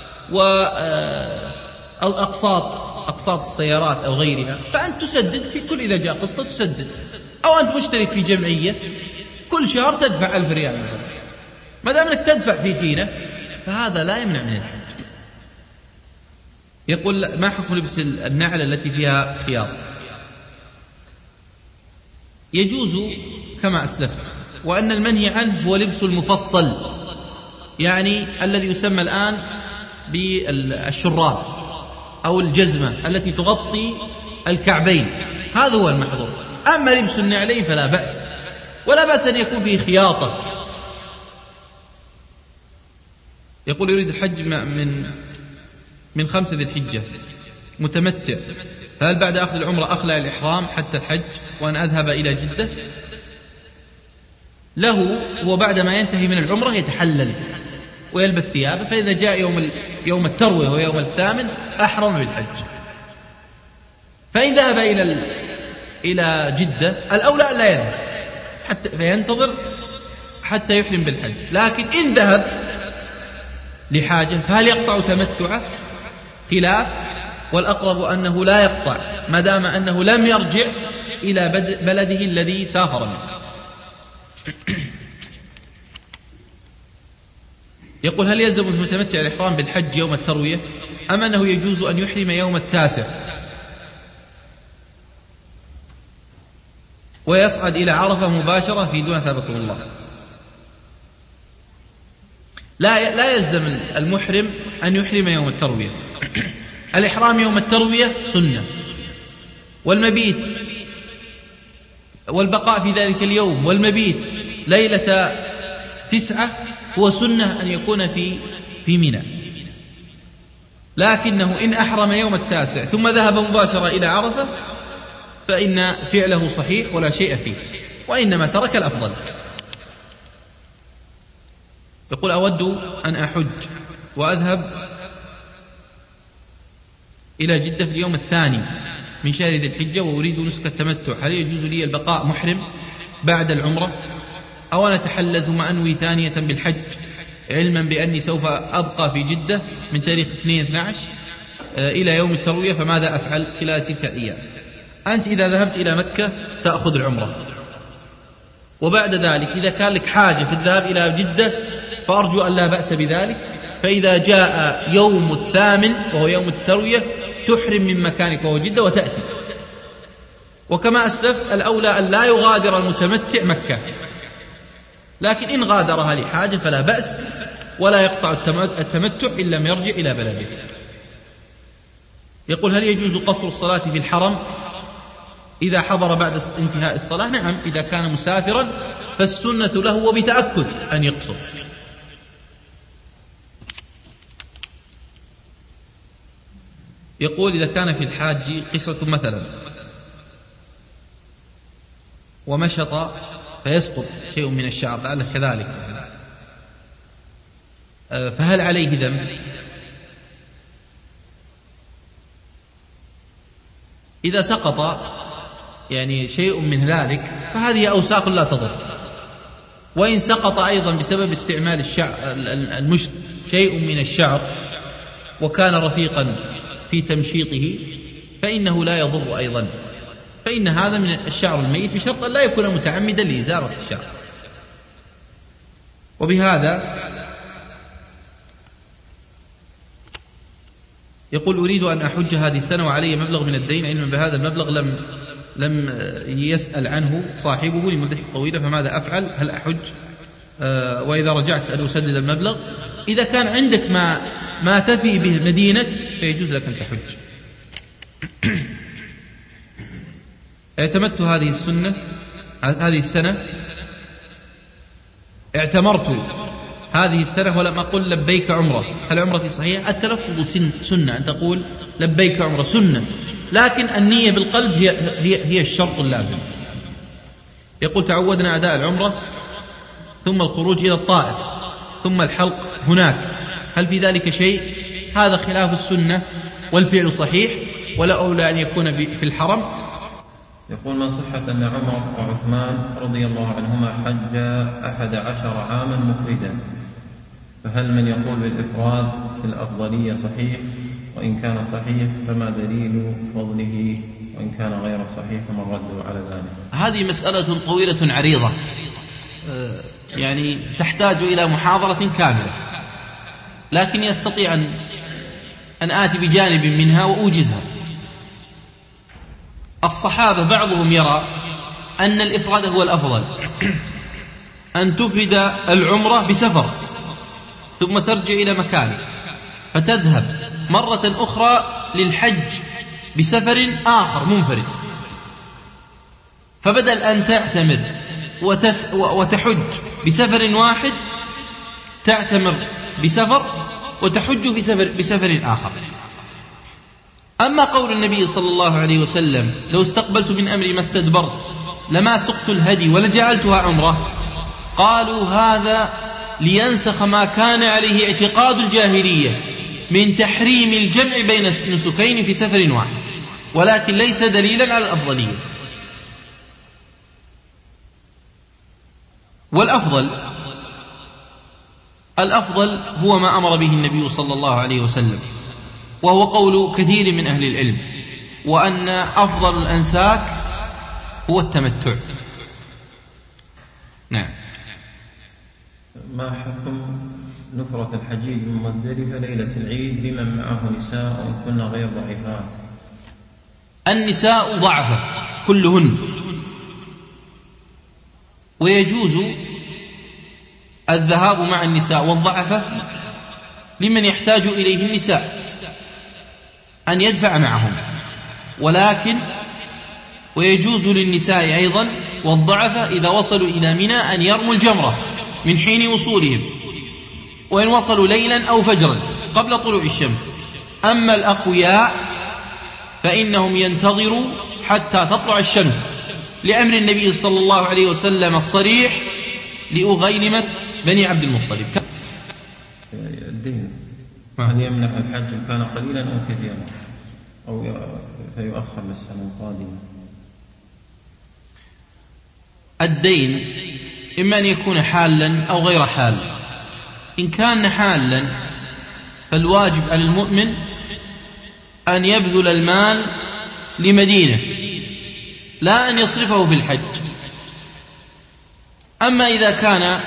أقساط السيارات أو غيرها، فأنت تسدد في كل إذا جاء قسط تسدد. أو أنت مشترك في جمعية كل شهر تدفع 1000 ريال مثلا، ما دام أنك تدفع في دينه فهذا لا يمنع من الحج. يقول ما حكم لبس النعل التي فيها خياط؟ يجوز كما أسلفت، وأن المنهي عنه هو لبس المفصل، يعني الذي يسمى الآن بالشراب أو الجزمة التي تغطي الكعبين، هذا هو المحظور. أما لبس النعلين فلا بأس، ولا بأس أن يكون فيه خياطة. يقول يريد الحج من 5 ذي الحجة متمتع، فهل بعد أخذ العمرة أخلع الإحرام حتى الحج وأن أذهب إلى جدة؟ له هو بعد ما ينتهي من العمرة يتحلل ويلبس ثيابه، فإذا جاء يوم التروية ويوم 8 أحرم بالحج. فإن ذهب إلى جدة الأولى لا يذهب حتى فينتظر حتى يحرم بالحج، لكن إن ذهب لحاجة فهل يقطع تمتعه؟ خلاف، والأقرب أنه لا يقطع ما دام أنه لم يرجع إلى بلده الذي سافر منه. يقول: هل يلزم المتمتع الإحرام بالحج يوم التروية أم أنه يجوز أن يحرم يوم التاسع ويصعد إلى عرفة مباشرة في دون ثابكم الله؟ لا يلزم المحرم أن يحرم يوم التروية. الإحرام يوم التروية سنة، والمبيت والبقاء في ذلك اليوم والمبيت ليلة 9 هو سنة أن يكون في منى. لكنه إن أحرم يوم التاسع ثم ذهب مباشرة إلى عرفة فإن فعله صحيح ولا شيء فيه، وإنما ترك الأفضل. يقول: أود أن أحج وأذهب إلى جدة في اليوم الثاني من شهر ذي الحجة وأريد نسك التمتع، هل يجوز لي البقاء محرم بعد العمرة أو أنا أتحلل ثم أنوي ثانية بالحج، علما بأني سوف أبقى في جدة من تاريخ 2/12 إلى يوم التروية، فماذا أفعل خلال تلك الأيام؟ أنت إذا ذهبت إلى مكة تأخذ العمرة، وبعد ذلك إذا كان لك حاجة في الذهاب إلى جدة فأرجو أن لا بأس بذلك، فإذا جاء يوم 8 وهو يوم التروية تحرم من مكانك وهو جدة وتأتي. وكما أسلفت الأولى أن لا يغادر المتمتع مكة، لكن إن غادرها لحاجة فلا بأس، ولا يقطع التمتع إن لم يرجع إلى بلده. يقول: هل يجوز قصر الصلاة في الحرم إذا حضر بعد انتهاء الصلاة؟ نعم، إذا كان مسافرا فالسنة له وبتأكد أن يقصر. يقول: إذا كان في الحاج قصرة مثلا ومشط فيسقط شيء من الشعر لعله كذلك، فهل عليه ذنب؟ إذا سقط يعني شيء من ذلك فهذه أوساخ لا تضر، وإن سقط أيضا بسبب استعمال المشط شيء من الشعر وكان رفيقا في تمشيطه فإنه لا يضر أيضا، فإن هذا من الشعر الميت بشرط أن لا يكون متعمدا لإزالة الشعر. وبهذا يقول: أريد أن أحج هذه السنة وعلي مبلغ من الدين، علما بهذا المبلغ لم يسأل عنه صاحبه لمدة طويلة، فماذا أفعل؟ هل أحج؟ وإذا رجعت أن أسدد المبلغ؟ إذا كان عندك ما تفي به مدينة فيجوز لك أن تحج. اعتمدت هذه السنة اعتمرت هذه السنة ولم أقل لبيك عمرة، هل عمرتي صحيحة؟ التلفظ سنة، أن تقول لبيك عمرة سنة، لكن النية بالقلب هي الشرط اللازم. يقول: تعودنا أداء العمرة ثم الخروج إلى الطائف ثم الحلق هناك، هل في ذلك شيء؟ هذا خلاف السنة والفعل صحيح، ولا أولى أن يكون في الحرم. يقول: ما صحة أن عمر وعثمان رضي الله عنهما حج 11 عاما مفردا، فهل من يقول بالإفراد في الأفضلية صحيح؟ وإن كان صحيح فما دليل فضله؟ وإن كان غير صحيح فما الرد على ذلك؟ هذه مسألة طويلة عريضة، يعني تحتاج إلى محاضرة كاملة، لكن يستطيع أن آتي بجانب منها وأوجزها. الصحابة بعضهم يرى أن الإفراد هو الأفضل، أن تفرد العمرة بسفر ثم ترجع إلى مكانك فتذهب مرة أخرى للحج بسفر آخر منفرد، فبدل أن تعتمر وتحج بسفر واحد تعتمر بسفر وتحج بسفر آخر. أما قول النبي صلى الله عليه وسلم: لو استقبلت من أمري ما استدبرت لما سقت الهدي ولجعلتها عمرة، قالوا هذا لينسخ ما كان عليه اعتقاد الجاهلية من تحريم الجمع بين نسكين في سفر واحد، ولكن ليس دليلا على الأفضلية. والأفضل هو ما أمر به النبي صلى الله عليه وسلم، وهو قول كثير من أهل العلم، وأن أفضل الأنساك هو التمتع. نعم. ما حكم نفرة الحجيج من مزدلفة ليلة العيد لمن معه نساء وإن كن غير ضعيفات؟ النساء ضعفة كلهن، ويجوز الذهاب مع النساء والضعفة لمن يحتاج إليه النساء أن يدفع معهم، ولكن ويجوز للنساء أيضا والضعفة إذا وصلوا إلى منى أن يرموا الجمرة من حين وصولهم، وإن وصلوا ليلا أو فجرا قبل طلوع الشمس. أما الأقوياء فإنهم ينتظروا حتى تطلع الشمس لأمر النبي صلى الله عليه وسلم الصريح لأغيلمة بني عبد المطلب. الدين هل يمنع الحج إن كان قليلا أو كثيرا أو فيؤخر للسنة القادمة؟ الدين إما أن يكون حالا أو غير حال. إن كان حالا فالواجب على المؤمن أن يبذل المال لمدينة، لا أن يصرفه بالحج. أما إذا كان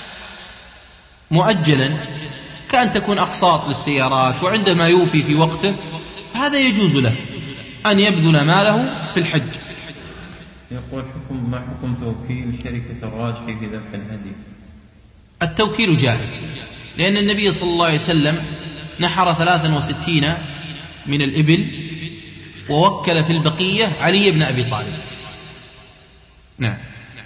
مؤجلا كأن تكون أقساط للسيارات وعندما يوفي في وقته، هذا يجوز له أن يبذل ماله في الحج. يقول ما حكم توكيل شركة الراجحي في ذبح الهدي؟ التوكيل جائز، لأن النبي صلى الله عليه وسلم نحر 63 من الإبل ووكل في البقية علي بن أبي طالب. نعم.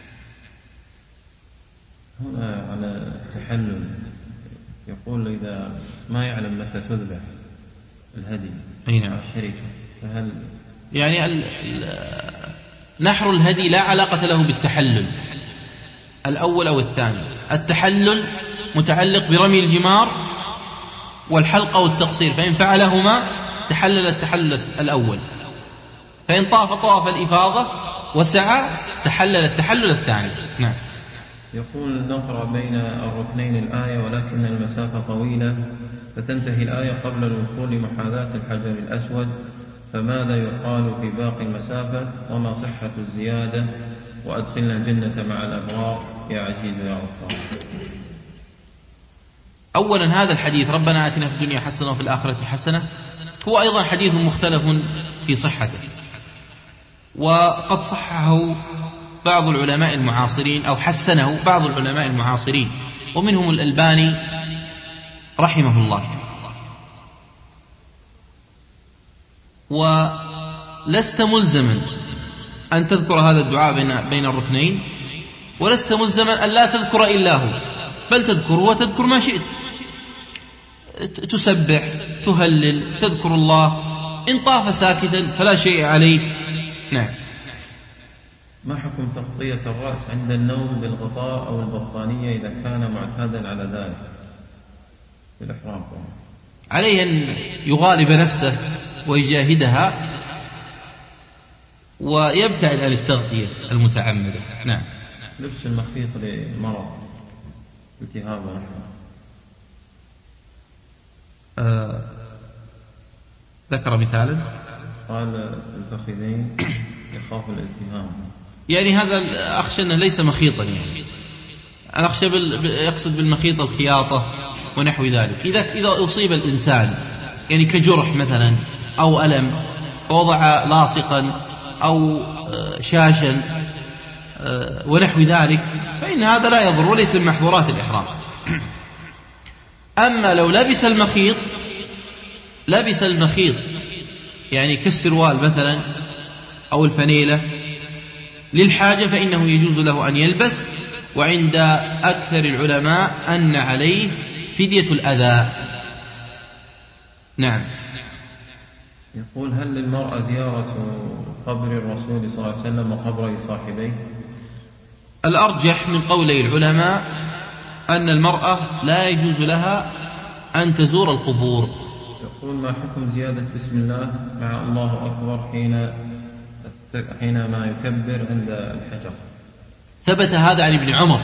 هنا على التحلل يقول إذا ما يعلم متى تذبح الهدي مع الشركة فهل يعني نحر الهدي لا علاقة له بالتحلل الأول أو الثاني. التحلل متعلق برمي الجمار والحلق والتقصير، فإن فعلهما تحلل التحلل الأول، فإن طاف طواف الإفاضة وسعى تحلل التحلل الثاني. نعم. يقول نقرأ بين الركنين الآية ولكن المسافة طويلة فتنتهي الآية قبل الوصول لمحاذاة الحجر الأسود، فماذا يقال في باقي المسافة وما صحة الزيادة؟ وأدخلنا الجنة مع الأبرار يا عزيز يا غفار. أولا هذا الحديث ربنا آتنا في الدنيا حسنة وفي الآخرة حسنة هو أيضا حديث مختلف في صحته، وقد صححه بعض العلماء المعاصرين أو حسنه بعض العلماء المعاصرين ومنهم الألباني رحمه الله. ولست ملزما أن تذكر هذا الدعاء بين الركنين، ولست ملزما أن لا تذكر إلا هو، بل تذكره وتذكر ما شئت، تسبح تهلل تذكر الله، إن طاف ساكتا فلا شيء عليه. نعم. ما حكم تغطية الرأس عند النوم بالغطاء أو البطانية إذا كان معتادا على ذلك في الإحرام؟ عليه أن يغالب نفسه ويجاهدها ويبتعد عن التغطية المتعمدة. نعم. لبس المخيط لمرض التهاب ذكر مثالا قال الفخذين يخاف الالتهام، يعني هذا أخشى أنه ليس مخيطا، يعني أنا أخشى يقصد بالمخيط الخياطة ونحو ذلك. إذا أصيب الإنسان يعني كجرح مثلا أو ألم فوضع لاصقا أو شاشا ونحو ذلك فإن هذا لا يضر وليس من محظورات الإحرام. أما لو لبس المخيط يعني كالسروال مثلا أو الفنيلة للحاجة فإنه يجوز له أن يلبس، وعند أكثر العلماء أن عليه فدية الأذى. نعم. يقول هل للمرأة زيارة قبر الرسول صلى الله عليه وسلم وقبر صاحبيه؟ الأرجح من قولي العلماء أن المرأة لا يجوز لها أن تزور القبور. يقول ما حكم زيادة بسم الله مع الله أكبر حينما يكبر عند الحجر؟ ثبت هذا عن ابن عمر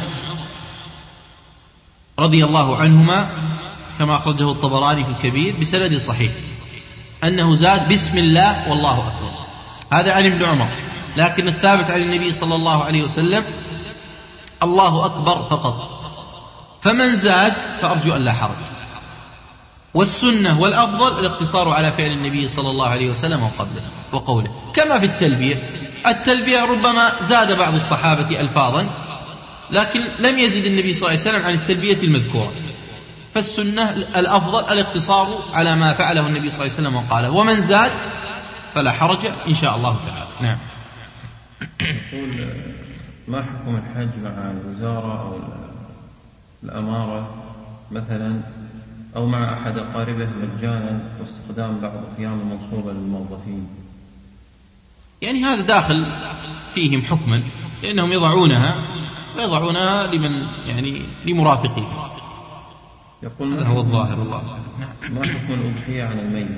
رضي الله عنهما كما أخرجه الطبراني في الكبير بسند صحيح أنه زاد بسم الله والله أكبر. هذا عن ابن عمر لكن الثابت عن النبي صلى الله عليه وسلم الله أكبر فقط، فمن زاد فأرجو أن لا حرج. والسنة والأفضل الاقتصار على فعل النبي صلى الله عليه وسلم وقوله، كما في التلبية ربما زاد بعض الصحابة ألفاظا لكن لم يزد النبي صلى الله عليه وسلم عن التلبية المذكورة، فالسنة الأفضل الاقتصار على ما فعله النبي صلى الله عليه وسلم وقاله، ومن زاد فلا حرج إن شاء الله تعالى. نعم. يقول ما حكم الحج مع الوزارة أو الأمارة مثلا، أو مع أحد أقاربه مجانا واستخدام بعض الأخيام المنصوبة للموظفين؟ يعني هذا داخل فيهم حكما، لأنهم يضعونها لمن يعني لمرافقين. يقول هذا هو الظاهر. الله ما حكم الأضحية عن الميت؟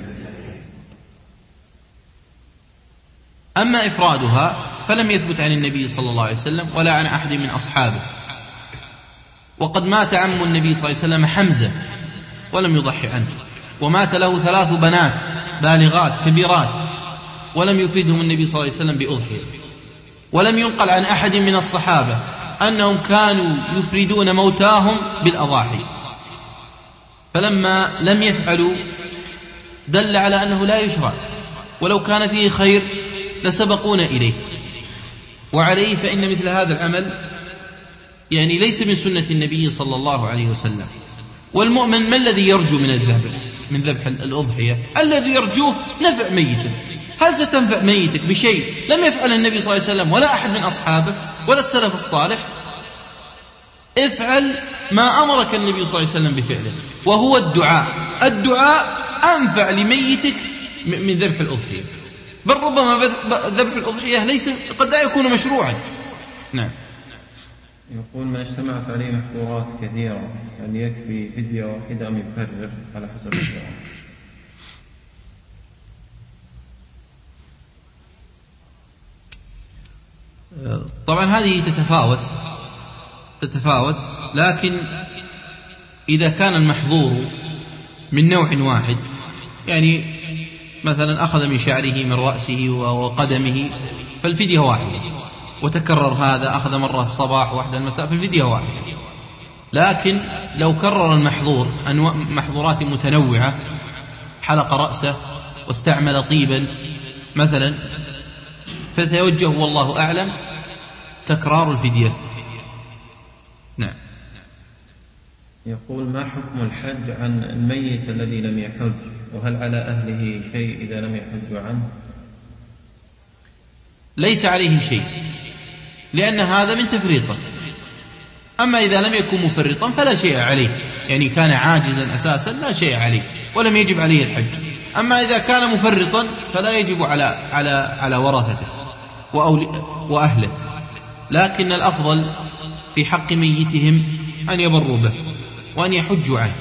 أما إفرادها فلم يثبت عن النبي صلى الله عليه وسلم ولا عن أحد من أصحابه، وقد مات عم النبي صلى الله عليه وسلم حمزة ولم يضحي عنه، ومات له 3 بنات بالغات كبيرات ولم يفردهم النبي صلى الله عليه وسلم بأضحية. ولم ينقل عن أحد من الصحابة أنهم كانوا يفردون موتاهم بالأضاحي، فلما لم يفعلوا دل على أنه لا يشرع، ولو كان فيه خير لسبقونا إليه. وعليه فإن مثل هذا العمل يعني ليس من سنة النبي صلى الله عليه وسلم. والمؤمن ما الذي يرجو من ذبح الأضحية؟ الذي يرجوه نفع ميته. هل ستنفع ميتك بشيء لم يفعل النبي صلى الله عليه وسلم ولا أحد من أصحابه ولا السلف الصالح؟ افعل ما أمرك النبي صلى الله عليه وسلم بفعله، وهو الدعاء أنفع لميتك من ذبح الأضحية، بل ربما ذبح الأضحية قد لا يكون مشروعا. نعم. يقول من اجتمعت عليه محظورات كثيرة هل يكفي فدية واحدة أم يكرر على حسب الشرع؟ طبعا هذه تتفاوت، لكن إذا كان المحظور من نوع واحد، يعني مثلا أخذ من شعره من رأسه وقدمه فالفدية واحدة، وتكرر هذا أخذ مرة الصباح واحدة المساء فالفدية واحدة. لكن لو كرر المحظور محظورات متنوعة، حلق رأسه واستعمل طيبا مثلا، فتوجه والله أعلم تكرار الفدية. نعم. يقول ما حكم الحج عن الميت الذي لم يحج، وهل على أهله شيء إذا لم يحجوا عنه؟ ليس عليه شيء، لأن هذا من تفريطه. أما إذا لم يكن مفرطا فلا شيء عليه، يعني كان عاجزا أساسا لا شيء عليه ولم يجب عليه الحج. أما إذا كان مفرطا فلا يجب على ورثته وأهله، لكن الأفضل في حق ميتهم أن يبروا به وأن يحجوا عنه.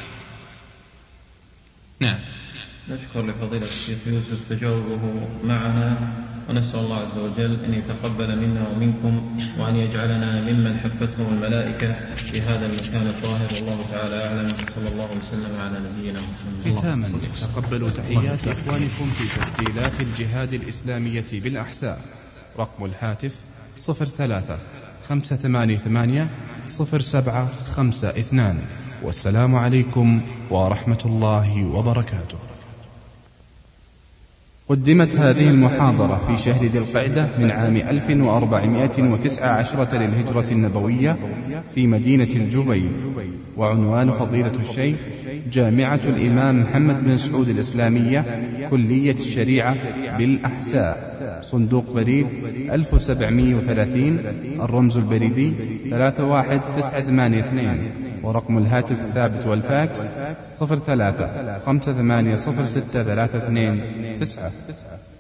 نعم. نشكر لفضيلة الشيخ يوسف تجاوبه معنا، ونسأل الله عز وجل أن يتقبل منا ومنكم، وأن يجعلنا ممن حفتهم الملائكة في هذا المكان الطاهر. والله تعالى أعلم. صلى الله وسلم على نبينا محمد. ختاما تقبلوا تحيات إخوانكم في تسجيلات الجهاد الإسلامية بالأحساء. رقم الهاتف 03-588-0752. والسلام عليكم ورحمة الله وبركاته. قدمت هذه المحاضرة في شهر ذي القعدة من عام 1419 للهجرة النبوية في مدينة الجبيل، وعنوان فضيلة الشيخ جامعة الإمام محمد بن سعود الإسلامية، كلية الشريعة بالأحساء، صندوق بريد 1730، الرمز البريدي 31982، ورقم الهاتف الثابت والفاكس 03-5806-329.